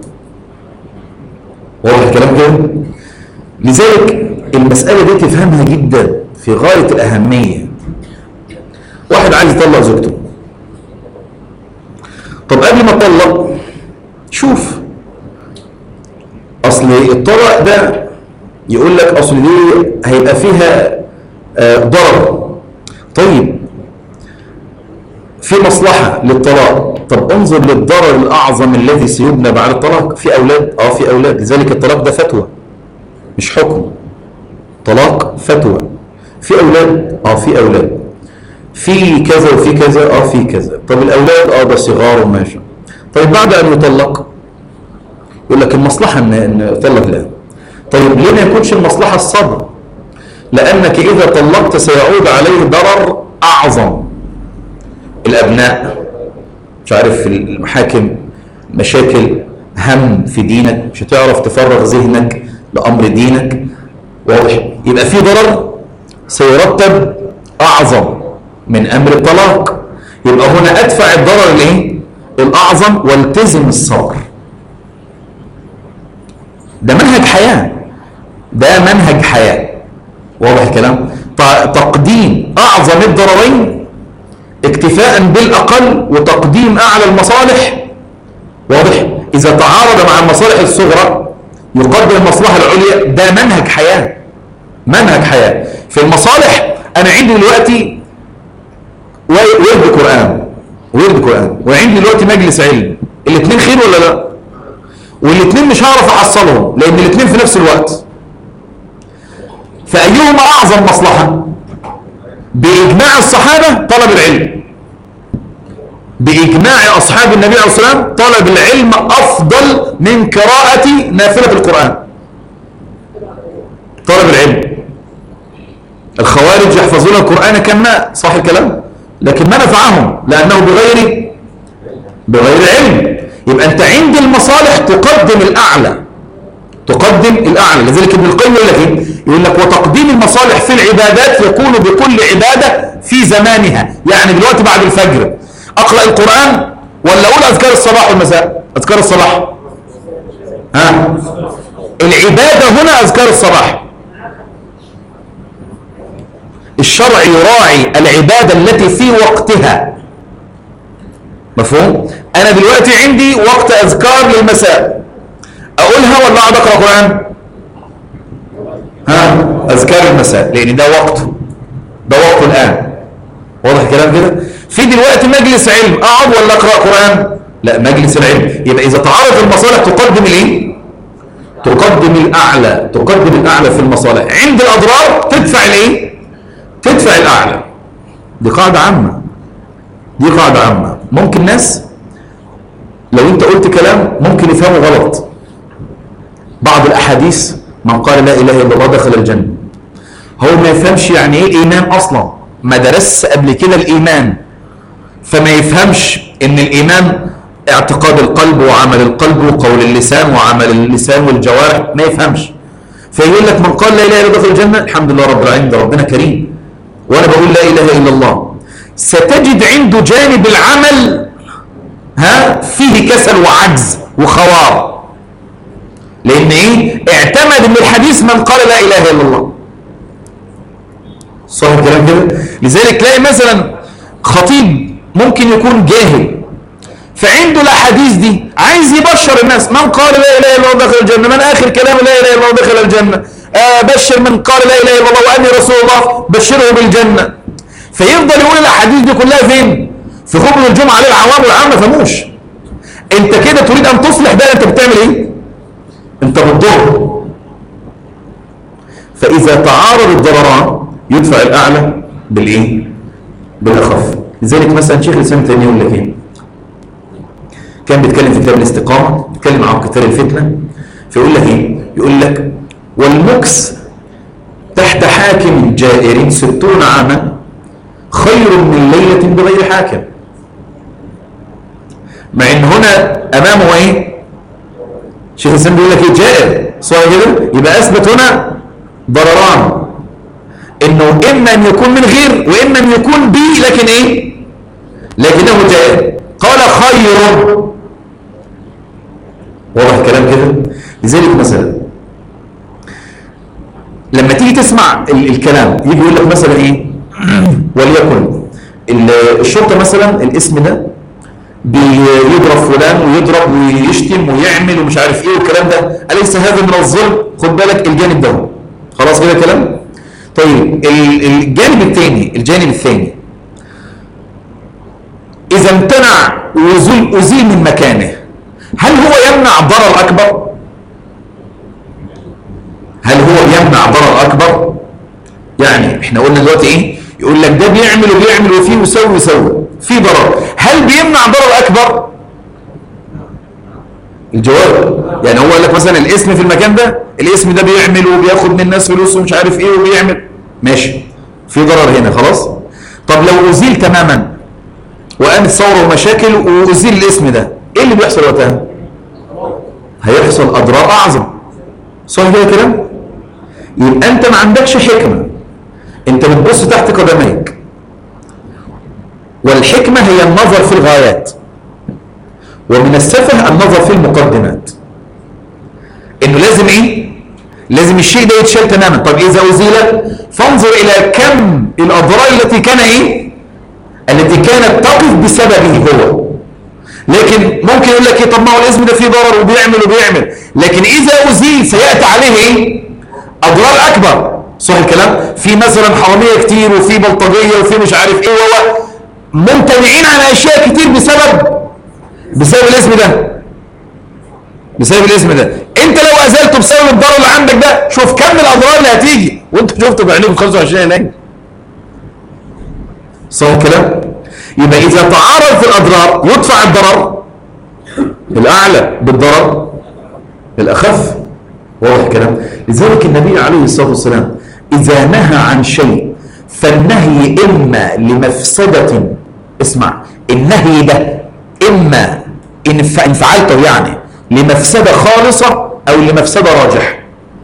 واضح الكلام كده؟ لذلك المسألة دي تفهمها جدا في غاية الأهمية. واحد عايز يطلق زوجته، طب قبل ما تطلق شوف، أصل الطلاق ده يقول لك أصل دي هيبقى فيها ضرر. طيب في مصلحة للطلاق، طب انظر للضرر الأعظم الذي سيبنى بعد الطلاق. في أولاد؟ آه في أولاد. لذلك الطلاق ده فتوى مش حكم. طلاق فتوى. في أولاد؟ آه في أولاد. في كذا وفي كذا؟ آه في كذا. طب الأولاد آه ده صغار وماشي. طيب بعد أن يطلق يقول لك المصلحة أن يطلق الآن. طيب ليه ما يكونش المصلحة الصبر؟ لأنك إذا طلقت سيعود عليه ضرر أعظم. الأبناء مش عارف في المحاكم مشاكل، هم في دينك، مش هتعرف تفرغ ذهنك لأمر دينك. واضح؟ يبقى في ضرر سيرتب أعظم من أمر الطلاق. يبقى هنا أدفع الضرر الإيه؟ الأعظم والتزم الصبر. ده منهج حياة، ده منهج حياة. واضح الكلام؟ تقديم أعظم الضررين اكتفاء بالأقل وتقديم أعلى المصالح. واضح؟ إذا تعارض مع المصالح الصغرى يقدم المصلحة العليا. ده منهج حياة، منهج حياة. في المصالح أنا عندي دلوقتي ورد قرآن ورد قرآن وعندي دلوقتي مجلس علم، الاثنين خير ولا لا؟ والاثنين مش هعرف أحصلهم لأن الاثنين في نفس الوقت. فأيهما أعظم مصلحة؟ بإجماع الصحابة طلب العلم، بإجماع أصحاب النبي عليه الصلاة والسلام طلب العلم أفضل من قراءة نافلة القرآن. طلب العلم. الخوارج يحفظون القرآن كالماء، صح الكلام؟ لكن ما نفعهم لأنه بغير بغير علم. يبقى أنت عند المصالح تقدم الأعلى، تقدم الأعلى. لذلك ابن القيم يقول لك إيه؟ يقول لك وتقديم المصالح في العبادات يكون بكل عبادة في زمانها. يعني دلوقتي بعد الفجر أقرأ القرآن ولا أقول أذكار الصباح والمساء؟ أذكار الصباح. ها؟ العبادة هنا أذكار الصباح. الشرع يراعي العبادة التي في وقتها. مفهوم؟ أنا دلوقتي عندي وقت أذكار للمساء، أقولها ولا أقعد أقرأ قرآن؟ ها؟ أذكار المساء لأن ده وقته، ده وقته الآن. واضح الكلام كده؟ في دلوقتي مجلس علم، أقعد ولا أقرأ قرآن؟ لا، مجلس العلم. يبقى إذا تعارض المصالح تقدم الإيه؟ تقدم الأعلى، تقدم الأعلى في المصالح. عند الأضرار تدفع الإيه؟ تدفع الأعلى. دي قاعدة عامة، دي قاعدة عامة. ممكن ناس لو أنت قلت كلام ممكن يفهموا غلط. بعض الأحاديث من قال لا إله إلا الله دخل الجنة، هو ما يفهمش يعني إيه إيمان أصلا، ما درس قبل كده الإيمان، فما يفهمش إن الإيمان اعتقاد القلب وعمل القلب وقول اللسان وعمل اللسان والجوارح، ما يفهمش. فيقول لك من قال لا اله الا الله دخل الجنه، الحمد لله رب العالمين، ده ربنا كريم وانا بقول لا اله الا الله. ستجد عنده جانب العمل ها فيه كسل وعجز وخوار، لان ايه؟ اعتمد ان الحديث من قال لا اله الا الله. صح الكلام كده؟ لذلك تلاقي مثلا خطيب ممكن يكون جاهل، فعنده الاحاديث دي عايز يبشر الناس، من قال لا اله الا الله دخل الجنه، من اخر كلام لا اله الا الله دخل الجنه، آه بشر من قال لا اله الا الله واني رسول الله بشره بالجنه. فيفضل يقول الاحاديث دي كلها فين؟ في خطبه الجمعه للعوام والعام ما فهموش. انت كده تريد ان تصلح ده، انت بتعمل ايه؟ انت بتضر. فاذا تعارض الضرران يدفع الاعلى بالايه؟ بالاخف. لذلك مثلا شيخ الاسلام ابن تيميه يقول لك ايه؟ كان بيتكلم في كتاب الاستقامه، بيتكلم عن قتال الفتنه، فيقول لك ايه؟ يقول لك والمكس تحت حاكم جائر ستون عاما خير من ليله بغير حاكم. مع ان هنا امامه ايه؟ شيخ الاسلام بيقول لك ايه؟ جائر، صح كده؟ يبقى اثبت هنا ضرران، انه اما ان يكون من غير واما ان يكون بي، لكن ايه؟ لكنه جائر. قال خير. واضح الكلام كده؟ لذلك مثلا لما تيجي تسمع ال الكلام يجي يقول لك مثلا ايه؟ وليكن الشرطه مثلا الاسم ده بيضرب فلان ويضرب ويشتم ويعمل ومش عارف ايه والكلام ده، اليس هذا من الظلم؟ خد بالك الجانب ده خلاص كده كلام. طيب الجانب الثاني، الجانب الثاني اذا امتنع وزول ازيل من مكانه، هل هو يمنع ضرر اكبر؟ هل هو يمنع ضرر اكبر؟ يعني احنا قلنا دلوقتي ايه؟ يقول لك ده بيعمل وبيعمل وفيه ويسوي ويسوي في ضرر، هل بيمنع ضرر اكبر؟ الجواب يعني هو قال لك مثلا الاسم في المكان ده، الاسم ده بيعمل وبياخد من الناس فلوس ومش عارف ايه وبيعمل، ماشي في ضرر هنا خلاص. طب لو ازيل تماما وقامت ثوره ومشاكل وازيل الاسم ده، ايه اللي بيحصل وقتها؟ هيحصل اضرار اعظم، صح كده كلام؟ يبقى انت ما عندكش حكمه، انت بتبص تحت قدميك، والحكمه هي النظر في الغايات، ومن السفه النظر في المقدمات. انه لازم ايه؟ لازم الشيء ده يتشال تماما. طب اذا ازيل فانظر الى كم الاضرار التي كان ايه؟ التي كانت تقف بسببه هو. لكن ممكن يقول لك ايه؟ طب ما هو الاسم ده فيه ضرر وبيعمل وبيعمل، لكن اذا ازيل سياتي عليه ايه؟ اضرار اكبر، صح الكلام؟ في مثلا حراميه كتير وفي بلطجيه وفي مش عارف ايه و ممتنعين عن اشياء كتير بسبب بسبب الاسم ده، بسبب الاسم ده. انت لو ازلته بسبب الضرر اللي عندك ده، شوف كم الاضرار اللي هتيجي وانت شفت بعينيك خمسة وعشرين هناك، صح الكلام؟ يبقى اذا تعارض في الاضرار يدفع الضرر الاعلى بالضرر الاخف. واضح الكلام؟ لذلك النبي عليه الصلاه والسلام اذا نهى عن شيء فالنهي اما لمفسده، اسمع النهي ده اما ان فعلته يعني لمفسده خالصه او لمفسده راجح.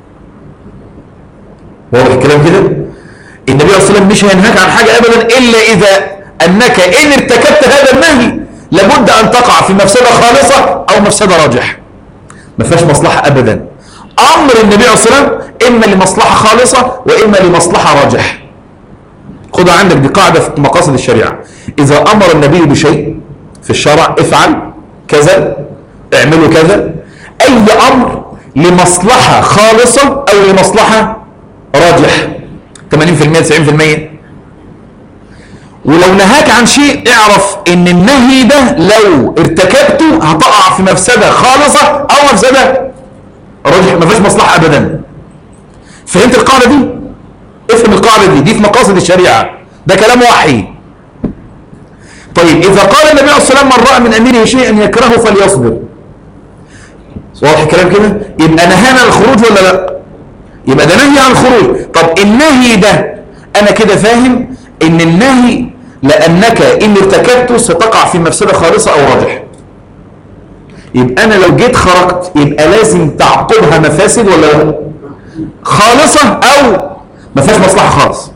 واضح الكلام كده؟ النبي صلى الله عليه وسلم مش هينهاك عن حاجه ابدا الا اذا انك ان ارتكبت هذا النهي لابد ان تقع في مفسده خالصه او مفسده راجح، ما فيهاش مصلحه ابدا. امر النبي صلى الله عليه وسلم اما لمصلحه خالصه واما لمصلحه راجح. خدها عندك، دي قاعده في مقاصد الشريعه. اذا امر النبي بشيء في الشرع افعل كذا، اعملوا كذا، اي امر لمصلحه خالصه او لمصلحه راجح ثمانين بالمئة تسعين بالمئة. ولو نهاك عن شيء اعرف ان النهي ده لو ارتكبته هتقع في مفسده خالصه او مفسده راجح، ما فيش مصلحه ابدا. فهمت القاعده دي؟ افهم القاعده دي، دي في مقاصد الشريعه، ده كلام وحي. طيب اذا قال النبي عليه الصلاه والسلام من راى من اميره شيئا يكرهه فليصبر، واضح الكلام كده؟ يبقى نهانا عن الخروج ولا لا؟ يبقى ده نهي عن الخروج. طب النهي ده انا كده فاهم ان النهي لانك ان ارتكبته ستقع في مفسده خالصه او راجح. يبقى انا لو جيت خرجت يبقى لازم تعقبها مفاسد ولا لا؟ خالصة أو ما فيهاش مصلحة خالص،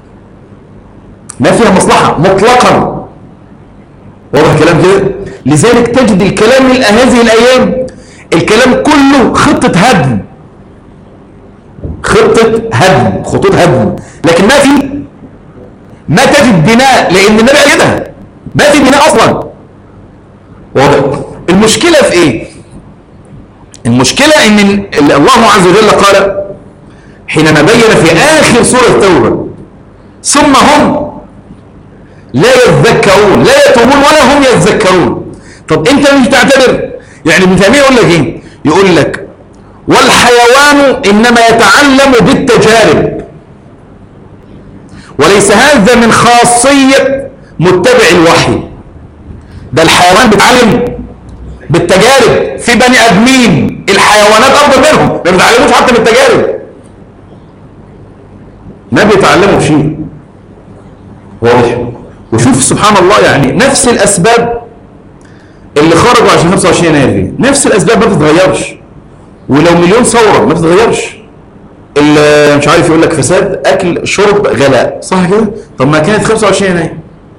ما فيها مصلحة مطلقا. واضح الكلام كده؟ لذلك تجد الكلام من هذه الأيام الكلام كله خطة هدم، خطة هدم، خطوط هدم، لكن ما في ما تجد بناء، لأن النبي قال كده ما في بناء أصلا. واضح؟ المشكلة في إيه؟ المشكلة إن الله عز وجل قال حينما بين في آخر سورة التوبة ثم هم لا يذكرون، لا يتوبون ولا هم يذكرون. طب أنت مش تعتبر؟ يعني ابن تيمية يقول لك إيه؟ يقول لك والحيوان إنما يتعلم بالتجارب، وليس هذا من خاصية متبع الوحي. ده الحيوان بيتعلم بالتجارب، في بني ادمين الحيوانات افضل منهم ما بيتعلموش حتى بالتجارب، ما بيتعلموا شيء. واضح؟ وشوف سبحان الله، يعني نفس الاسباب اللي خرجوا عشان خمسة وعشرين يناير دي نفس الاسباب ما بتتغيرش، ولو مليون ثوره ما بتتغيرش. اللي مش عارف يقول لك فساد اكل شرب غلاء، صح كده؟ طب ما كانت خمسة وعشرين يناير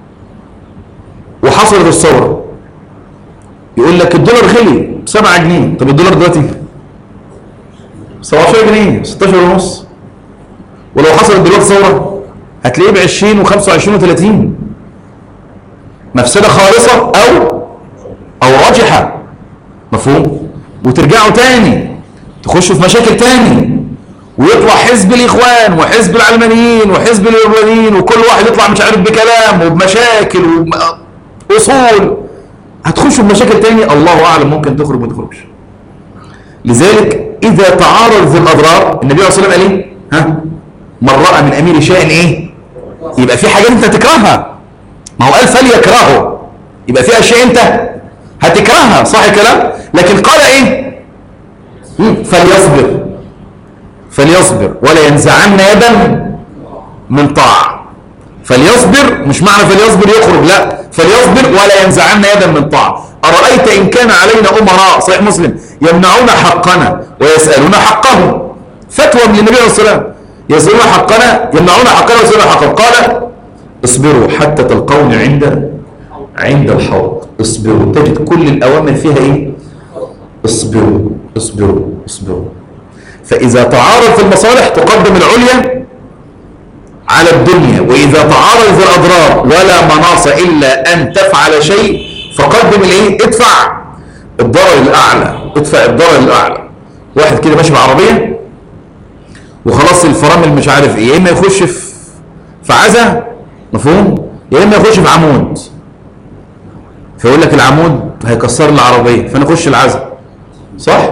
وحصلت الثوره، يقول لك الدولار غلي سبعة جنيه، طب الدولار دلوقتي سبعتاشر جنيه، ستاشر ونص، ولو حصلت دلوقتي ثوره هتلاقيه ب عشرين وخمسة وعشرين وثلاثين. مفسده خالصه او او راجحه، مفهوم؟ وترجعوا تاني تخشوا في مشاكل تاني، ويطلع حزب الاخوان وحزب العلمانيين وحزب اليمنيين وكل واحد يطلع مش عارف بكلام وبمشاكل واصول، هتخشوا بمشاكل تاني الله اعلم ممكن تخرج ما تخرجش. لذلك اذا تعارض الاضرار النبي عليه الصلاه والسلام قال ايه؟ ها؟ من راى من امير شيء ايه؟ يبقى في حاجات انت تكرهها، ما هو قال فليكرهه، يبقى في اشياء انت هتكرهها، صح الكلام؟ لكن قال ايه؟ فليصبر فليصبر ولا ينزعن يدا من طاعه. فليصبر مش معنى فليصبر يخرج، لا، فليصبر ولا ينزعن يدا من طاعه. ارايت ان كان علينا امراء، صحيح مسلم، يمنعون حقنا ويسالون حقهم، فتوى من النبي عليه الصلاه والسلام، يسالون حقنا يمنعون حقنا ويسالون حقهم، قال اصبروا حتى تلقوني عند عند الحوض. اصبروا، تجد كل الاوامر فيها ايه؟ اصبروا اصبروا اصبروا. فاذا تعارض في المصالح تقدم العليا على الدنيا، واذا تعارض في الاضرار ولا مناص الا ان تفعل شيء فقدم الايه؟ ادفع الضرر الاعلى، ادفع الضرر الاعلى. واحد كده ماشي بعربيه وخلاص الفرامل مش عارف ايه، يا اما يخش في في عزا، مفهوم؟ يا اما يخش في عمود، فيقول لك العمود هيكسر العربيه فانا اخش العزا، صح؟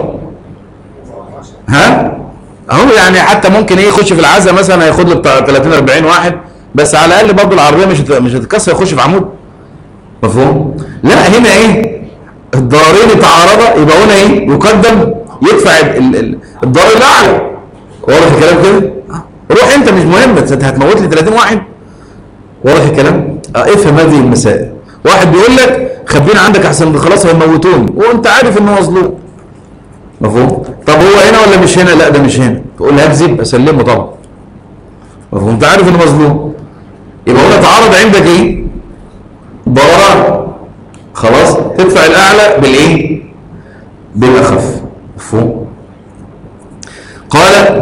ها؟ اهو يعني حتى ممكن ايه يخش في العزا مثلا هياخد له بتاع ثلاثين أربعين واحد، بس على الاقل برضه العربيه مش مش هتتكسر يخش في عمود، مفهوم؟ لا، هنا ايه؟ الضررين تعارضا، يبقى هنا ايه؟ يقدم يدفع الضرر الاعلى. واضح الكلام كده؟ روح انت مش مهم، بس هتموت لي ثلاثين واحد. واضح الكلام؟ اه افهم هذه المسائل. واحد بيقول لك خبينا عندك احسن خلاص هيموتوني، وانت عارف انه مظلوم، مفهوم؟ طب هو هنا ولا مش هنا؟ لا ده مش هنا، تقول لي هكذب اسلمه طبعا، مفهوم؟ انت عارف انه مظلوم، يبقى هنا تعارض عندك ايه؟ ضرران، خلاص تدفع الاعلى بالايه؟ بالاخف، مفهوم؟ قال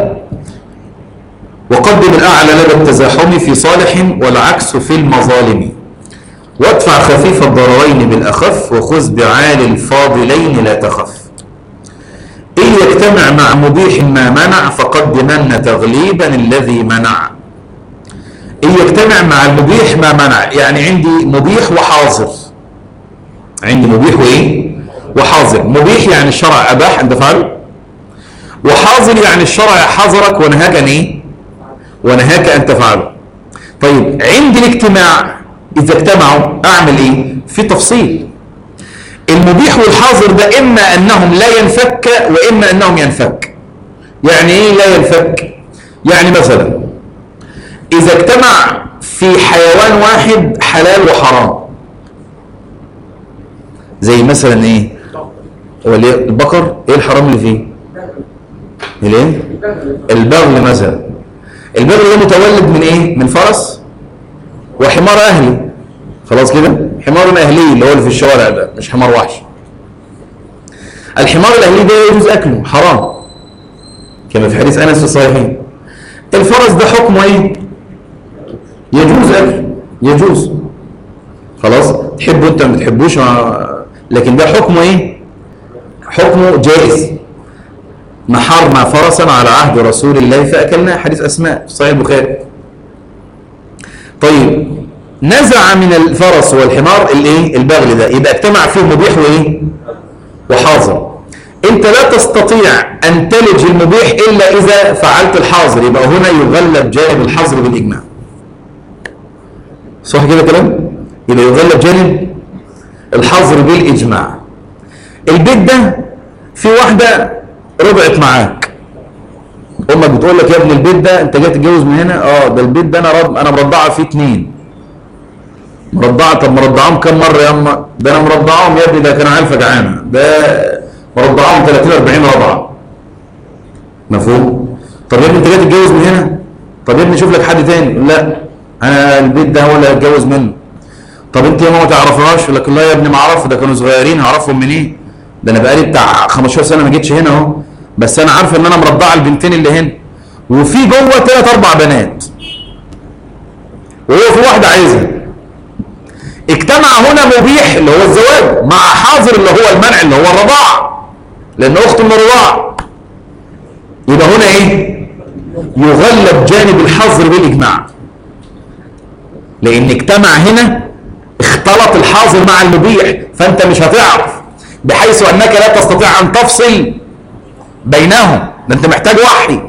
وقدم الاعلى لدى التزاحم في صالح والعكس في المظالم، وادفع خفيف الضررين بالاخف وخذ بعالي الفاضلين لا تخف. إن يجتمع مع مبيح ما منع فقدمن تغليبا الذي منع. إن يجتمع مع المبيح ما منع، يعني عندي مبيح وحاضر، عندي مبيح وإيه؟ وحاضر. مبيح يعني الشرع أباح أن تفعله، وحاضر يعني الشرع حظرك ونهاك أن إيه؟ ونهاك أن تفعله. طيب عندي الاجتماع إذا اجتمعوا أعمل إيه؟ في تفصيل. المبيح والحاضر ده إما أنهم لا ينفك وإما أنهم ينفك. يعني إيه لا ينفك؟ يعني مثلا إذا اجتمع في حيوان واحد حلال وحرام، زي مثلا إيه؟ البقر، إيه الحرام اللي فيه؟ الايه؟ البغل مثلا. البغل ده متولد من ايه؟ من فرس وحمار اهلي. خلاص كده؟ حمار اهلي اللي هو اللي في الشوارع ده، مش حمار وحش. الحمار الاهلي ده يجوز اكله، حرام كما في حديث انس في الصحيحين. الفرس ده حكمه ايه؟ يجوز اكله، يجوز. خلاص؟ تحبه انت ما بتحبوش، لكن ده حكمه ايه؟ حكمه جائز. نحرنا فرسا على عهد رسول الله فاكلناه، حديث اسماء في صحيح البخاري. طيب نزع من الفرس والحمار الايه؟ البغل ده، يبقى اجتمع فيه مبيح وايه؟ وحاظر. انت لا تستطيع ان تلج المبيح الا اذا فعلت الحاظر، يبقى هنا يغلب جانب الحظر بالاجماع. صح كده كلام؟ يبقى يغلب جانب الحظر بالاجماع. البيت ده في واحده رضعت معاك، امك بتقول لك يا ابن البيت ده انت جاي تتجوز من هنا؟ اه ده البيت ده انا رض... انا مرضعه فيه اتنين. مرضعه؟ طب مرضعاهم كم مره يا اما؟ ده انا مرضعاهم يا ابني، ده كان عيال فجعانه، ده مرضعاهم ثلاثين أربعين رضعه. مفهوم؟ طب يا ابني انت جاي تتجوز من هنا؟ طب يا ابني شوف لك حد تاني. لا انا البيت ده هو اللي هتجوز منه. طب انت يا ماما ما تعرفهاش؟ يقول لك لا يا ابني ما اعرفها، ده كانوا صغيرين، هعرفهم منين؟ إيه؟ ده انا بقالي بتاع خمستاشر سنه ما جيتش هنا اهو، بس انا عارفه ان انا مرضعه البنتين اللي هنا، وفي جوه ثلاث اربع بنات، وهو في واحده عايزها. اجتمع هنا مبيح اللي هو الزواج مع حاظر اللي هو المنع اللي هو الرضاعه، لان اخته من الرضاعه. يبقى هنا ايه؟ يغلب جانب الحظر بالاجماع، لان اجتمع هنا، اختلط الحاظر مع المبيح، فانت مش هتعرف، بحيث انك لا تستطيع ان تفصل بينهم، ده انت محتاج وحي.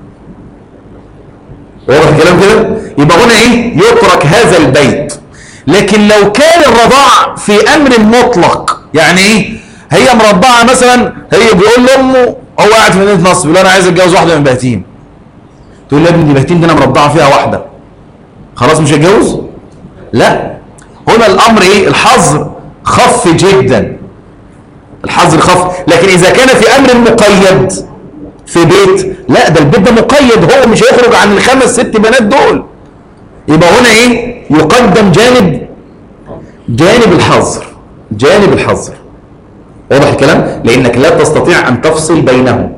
واضح الكلام كده؟ يبقى هنا ايه؟ يترك هذا البيت. لكن لو كان الرضاع في امر مطلق، يعني ايه؟ هي مرضعه مثلا، هي بيقول لامه، هو قاعد في مدينه نصر بيقول انا عايز اتجوز واحده من بهتيم، تقول له يا ابني دي بهتيم دي انا مرضعه فيها واحده، خلاص مش هتجوز؟ لا، هنا الامر ايه؟ الحظر خف جدا، الحظر خف. لكن اذا كان في امر مقيد في بيت، لا ده البيت ده مقيد، هو مش هيخرج عن الخمس ست بنات دول، يبقى هنا ايه؟ يقدم جانب جانب الحظر، جانب الحظر. واضح الكلام؟ لانك لا تستطيع ان تفصل بينهم.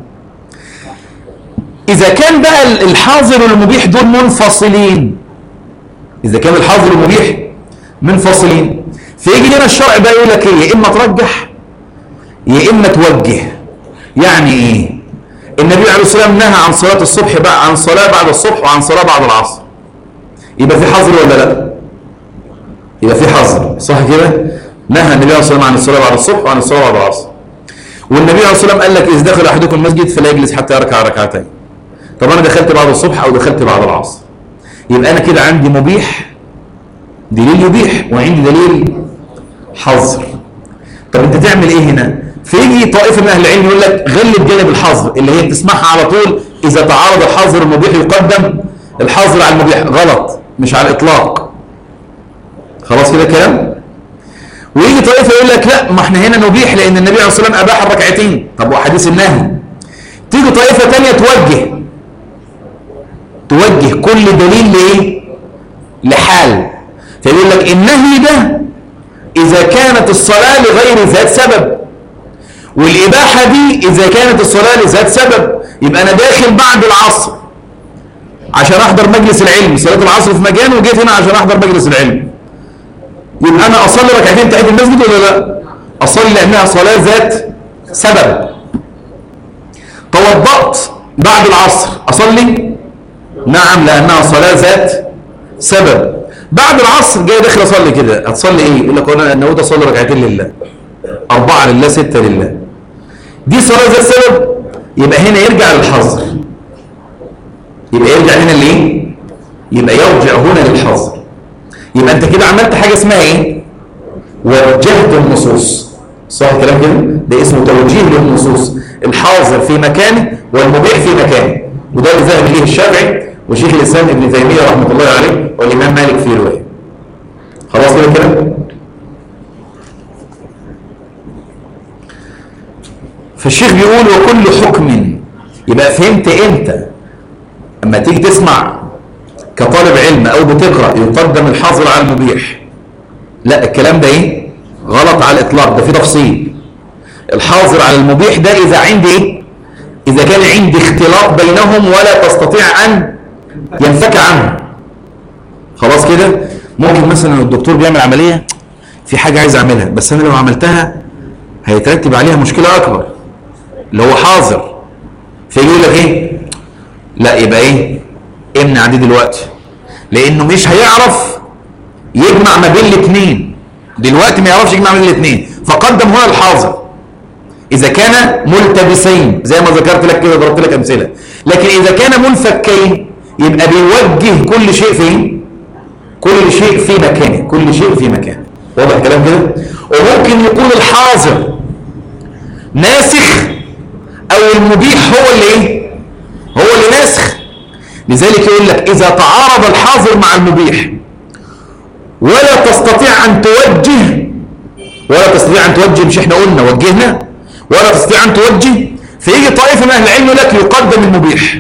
اذا كان بقى الحاظر والمبيح دول منفصلين، اذا كان الحاظر والمبيح منفصلين، فيجي هنا الشرع بقى يقول لك ايه؟ يا اما ترجح يا اما توجه. يعني ايه؟ النبي عليه الصلاه والسلام نهى عن صلاه الصبح بقى، عن صلاه بعد الصبح وعن صلاه بعد العصر، يبقى في حظر ولا لا؟ يبقى في حظر، صح كده؟ نهى النبي عليه الصلاه والسلام عن الصلاه بعد الصبح وعن الصلاه بعد العصر. والنبي عليه الصلاه والسلام قال لك اذا دخل احدكم المسجد فلا يجلس حتى يركع ركعتين. طب انا دخلت بعد الصبح او دخلت بعد العصر، يبقى انا كده عندي مبيح، دليل يبيح، وعندي دليل حظر. طب انت تعمل ايه هنا؟ فيجي طائفه من اهل العلم يقول لك غلب جانب الحظر، اللي هي بتسمعها على طول، اذا تعارض الحظر والمبيح يقدم الحظر على المبيح. غلط، مش على الاطلاق. خلاص كده كلام؟ ويجي طائفه يقول لك لا، ما احنا هنا نبيح لان النبي عليه الصلاه والسلام اباح الركعتين، طب وحديث النهي. تيجي طائفه ثانيه توجه توجه كل دليل لايه؟ لحال. فيقول لك النهي ده اذا كانت الصلاه لغير ذات سبب، والاباحه دي اذا كانت الصلاه لذات سبب. يبقى انا داخل بعد العصر عشان احضر مجلس العلم، صلاه العصر في مكان وجيت هنا عشان احضر مجلس العلم، يبقى انا اصلي ركعتين تحت المسجد ولا لا؟ اصلي لانها صلاه ذات سبب. توضأت بعد العصر اصلي؟ نعم، لانها صلاه ذات سبب. بعد العصر جاي داخل اصلي كده، هتصلي ايه؟ يقول لك انا نويت اصلي ركعتين لله، اربعه لله، سته لله. دي صلاه ذات سبب، يبقى هنا يرجع للحظر. يبقى يرجع هنا ليه؟ يبقى يرجع هنا للحظر. يبقى انت كده عملت حاجه اسمها ايه؟ وجهت النصوص. صح الكلام كده؟ ده اسمه توجيه للنصوص، الحاظر في مكانه والمبيح في مكانه، وده اللي ذهب اليه الشافعي وشيخ الاسلام ابن تيميه رحمه الله عليه والامام مالك في روايه. خلاص كده كده؟ فالشيخ بيقول وكل حكم يبقى فهمت امتى اما تيجي تسمع كطالب علم او بتقرأ يقدم الحاضر على المبيح؟ لا، الكلام ده ايه؟ غلط على الاطلاق، ده في تفصيل. الحاضر على المبيح ده اذا عندي ايه؟ اذا كان عندي اختلاط بينهم ولا تستطيع ان ينفك عنه. خلاص كده. ممكن مثلا الدكتور بيعمل عملية، في حاجة عايز اعملها بس انا لو عملتها هيترتب عليها مشكلة اكبر، اللي هو حاضر، فيقول لك ايه؟ لا، يبقى ايه؟ امنع دي دلوقتي، لانه مش هيعرف يجمع ما بين الاثنين دلوقتي، ما يعرفش يجمع ما بين الاثنين، فقدم هنا الحاضر اذا كان ملتبسين زي ما ذكرت لك كده، ضربت لك امثله. لكن اذا كان منفكين يبقى بيوجه كل شيء فين؟ كل شيء في مكانه، كل شيء في مكانه. واضح الكلام كده؟ وممكن يكون الحاضر ناسخ او المبيح هو اللي ايه؟ هو اللي ناسخ. لذلك يقول لك اذا تعارض الحاضر مع المبيح ولا تستطيع ان توجه، ولا تستطيع ان توجه، مش احنا قلنا وجهنا؟ ولا تستطيع ان توجه، فيجي طائفه من اهل العلم لك يقدم المبيح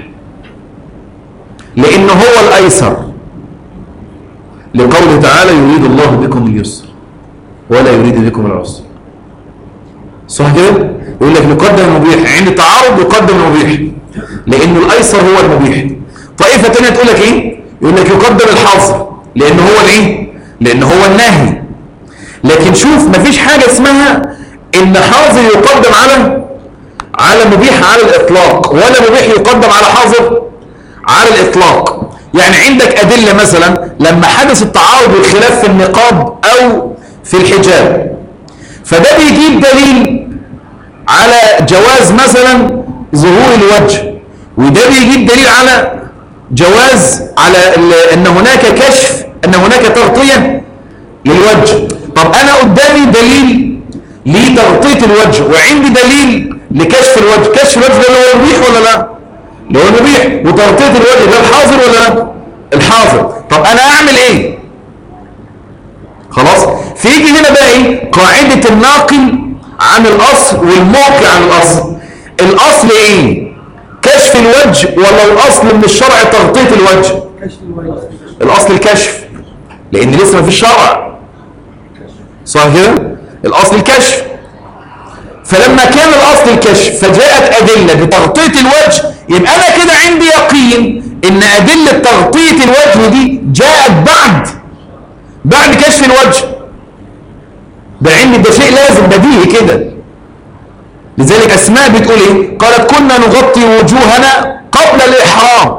لانه هو الايسر، لقوله تعالى يريد الله بكم اليسر ولا يريد بكم العسر. صح كده؟ يقول لك يقدم المبيح، عند تعارض يقدم المبيح لانه الايسر هو المبيح. طائفه ثانيه تقول لك ايه؟ يقول لك يقدم الحظر لانه هو الايه؟ لانه هو النهي. لكن شوف، مفيش حاجه اسمها ان حاظر يقدم على على مبيح على الاطلاق، ولا مبيح يقدم على حاظر على الاطلاق. يعني عندك ادله مثلا لما حدث التعارض والخلاف في النقاب او في الحجاب، فده بيجيب دليل على جواز مثلا ظهور الوجه، وده بيجيب دليل على جواز على ان هناك كشف، ان هناك تغطيه للوجه. طب انا قدامي دليل لتغطيه الوجه وعندي دليل لكشف الوجه، كشف الوجه ده اللي هو المبيح ولا لا؟ اللي هو المبيح. وتغطيه الوجه ده الحاضر ولا لا؟ الحاضر. طب انا اعمل ايه؟ خلاص، فيجي هنا بقى ايه؟ قاعده الناقل عن الاصل والموقع عن الاصل. الاصل ايه؟ كشف الوجه ولا الاصل من الشرع تغطيه الوجه؟ الاصل الكشف، لان لسه ما فيش شرع. صح كده؟ الاصل الكشف. فلما كان الاصل الكشف فجاءت ادله بتغطيه الوجه، يبقى انا كده عندي يقين ان ادله تغطيه الوجه دي جاءت بعد بعد كشف الوجه. ده عندي، ده شيء لازم بديهي كده. لذلك اسماء بتقول ايه؟ قالت كنا نغطي وجوهنا قبل الاحرام.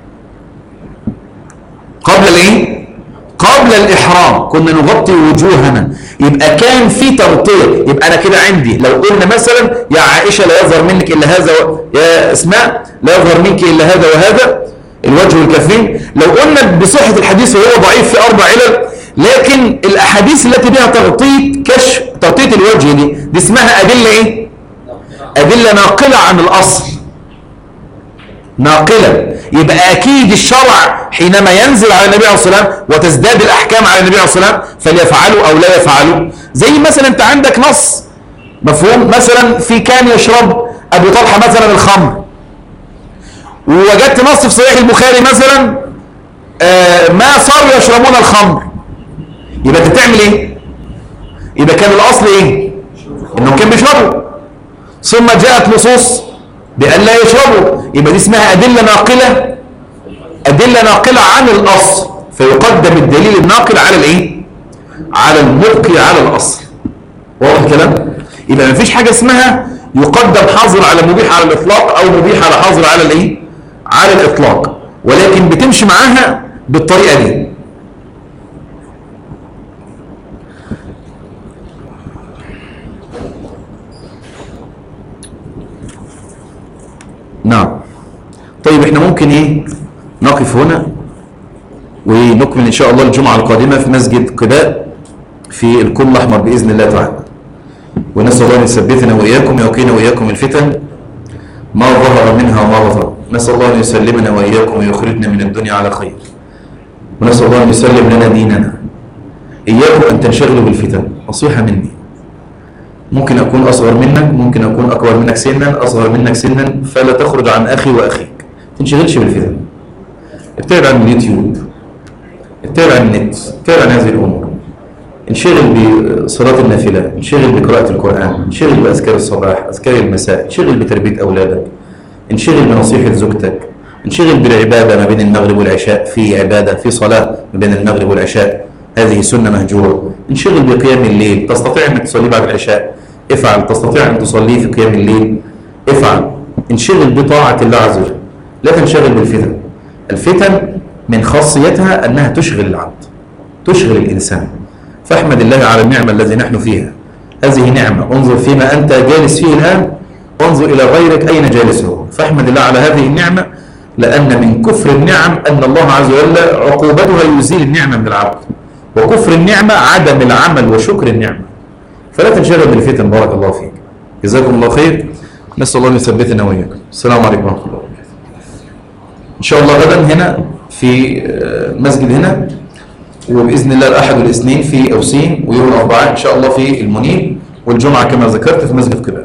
قبل الايه؟ قبل الاحرام كنا نغطي وجوهنا. يبقى كان في تغطيه. يبقى انا كده عندي لو قلنا مثلا يا عائشه لا يظهر منك الا هذا و... يا اسماء لا يظهر منك الا هذا وهذا الوجه والكفين، لو قلنا بصحه الحديث وهو ضعيف في اربع علل، لكن الاحاديث التي بها تغطيه كشف تغطيه الوجه دي دي اسمها ادله ايه؟ ادله ناقله عن الاصل. ناقله. يبقى اكيد الشرع حينما ينزل على النبي عليه الصلاه والسلام وتزداد الاحكام على النبي عليه الصلاه والسلام فليفعلوا او لا يفعلوا. زي مثلا انت عندك نص مفهوم، مثلا في كان يشرب ابو طلحه مثلا الخمر، ووجدت نص في صحيح البخاري مثلا آه ما صاروا يشربون الخمر، يبقى انت تعمل ايه؟ يبقى كان الاصل ايه؟ انهم كانوا بيشربوا، ثم جاءت نصوص بأن لا يشربوا، يبقى دي اسمها أدلة ناقلة، أدلة ناقلة عن الأصل، فيقدم الدليل الناقل على الإيه؟ على المبقي على الأصل. واضح الكلام؟ يبقى ما فيش حاجة اسمها يقدم حاظر على مبيح على الإطلاق أو مبيح على حاظر على الإيه؟ على الإطلاق، ولكن بتمشي معاها بالطريقة دي. نعم. طيب احنا ممكن ايه نقف هنا ونكمل ان شاء الله الجمعة القادمة في مسجد قباء في الكل الأحمر بإذن الله تعالى. ونسأل الله أن يثبتنا وإياكم ويقينا وإياكم الفتن ما ظهر منها وما بطن. نسأل الله أن يسلمنا وإياكم ويخرجنا من الدنيا على خير. ونسأل الله أن يسلم لنا ديننا. إياكم أن تنشغلوا بالفتن، نصيحة مني. ممكن أكون أصغر منك، ممكن أكون أكبر منك سنا، أصغر منك سنا، فلا تخرج عن أخي وأخيك. تنشغلش بالفتن. ابتعد عن اليوتيوب، ابتعد عن النت، ابتعد عن هذه الأمور. انشغل بصلاة النافلة، انشغل بقراءة القرآن، انشغل بأذكار الصباح، أذكار المساء، انشغل بتربية أولادك، انشغل بنصيحة زوجتك، انشغل بالعبادة ما بين المغرب والعشاء، في عبادة في صلاة ما بين المغرب والعشاء، هذه سنة مهجورة. انشغل بقيام الليل، تستطيع أن تصلي بعد العشاء افعل، تستطيع أن تصلي في قيام الليل افعل. انشغل بطاعة الله عز وجل، لا تنشغل بالفتن. الفتن من خاصيتها أنها تشغل العبد، تشغل الإنسان. فاحمد الله على النعمة التي نحن فيها. هذه نعمة، انظر فيما أنت جالس فيه الآن، وانظر إلى غيرك أين جالسه. فاحمد الله على هذه النعمة، لأن من كفر النعم أن الله عز وجل عقوبتها يزيل النعمة من العبد، وكفر النعمة عدم العمل وشكر النعمة. فلا تنشغل بالفتن. بارك الله فيك، جزاكم الله خير. نسأل الله أن يثبتنا وإياكم. السلام عليكم ورحمة الله وبركاته. إن شاء الله غدا هنا في مسجد هنا، وبإذن الله الأحد والاثنين في أوسين، ويوم الأربعاء إن شاء الله في المنيب، والجمعة كما ذكرت في مسجد قباء.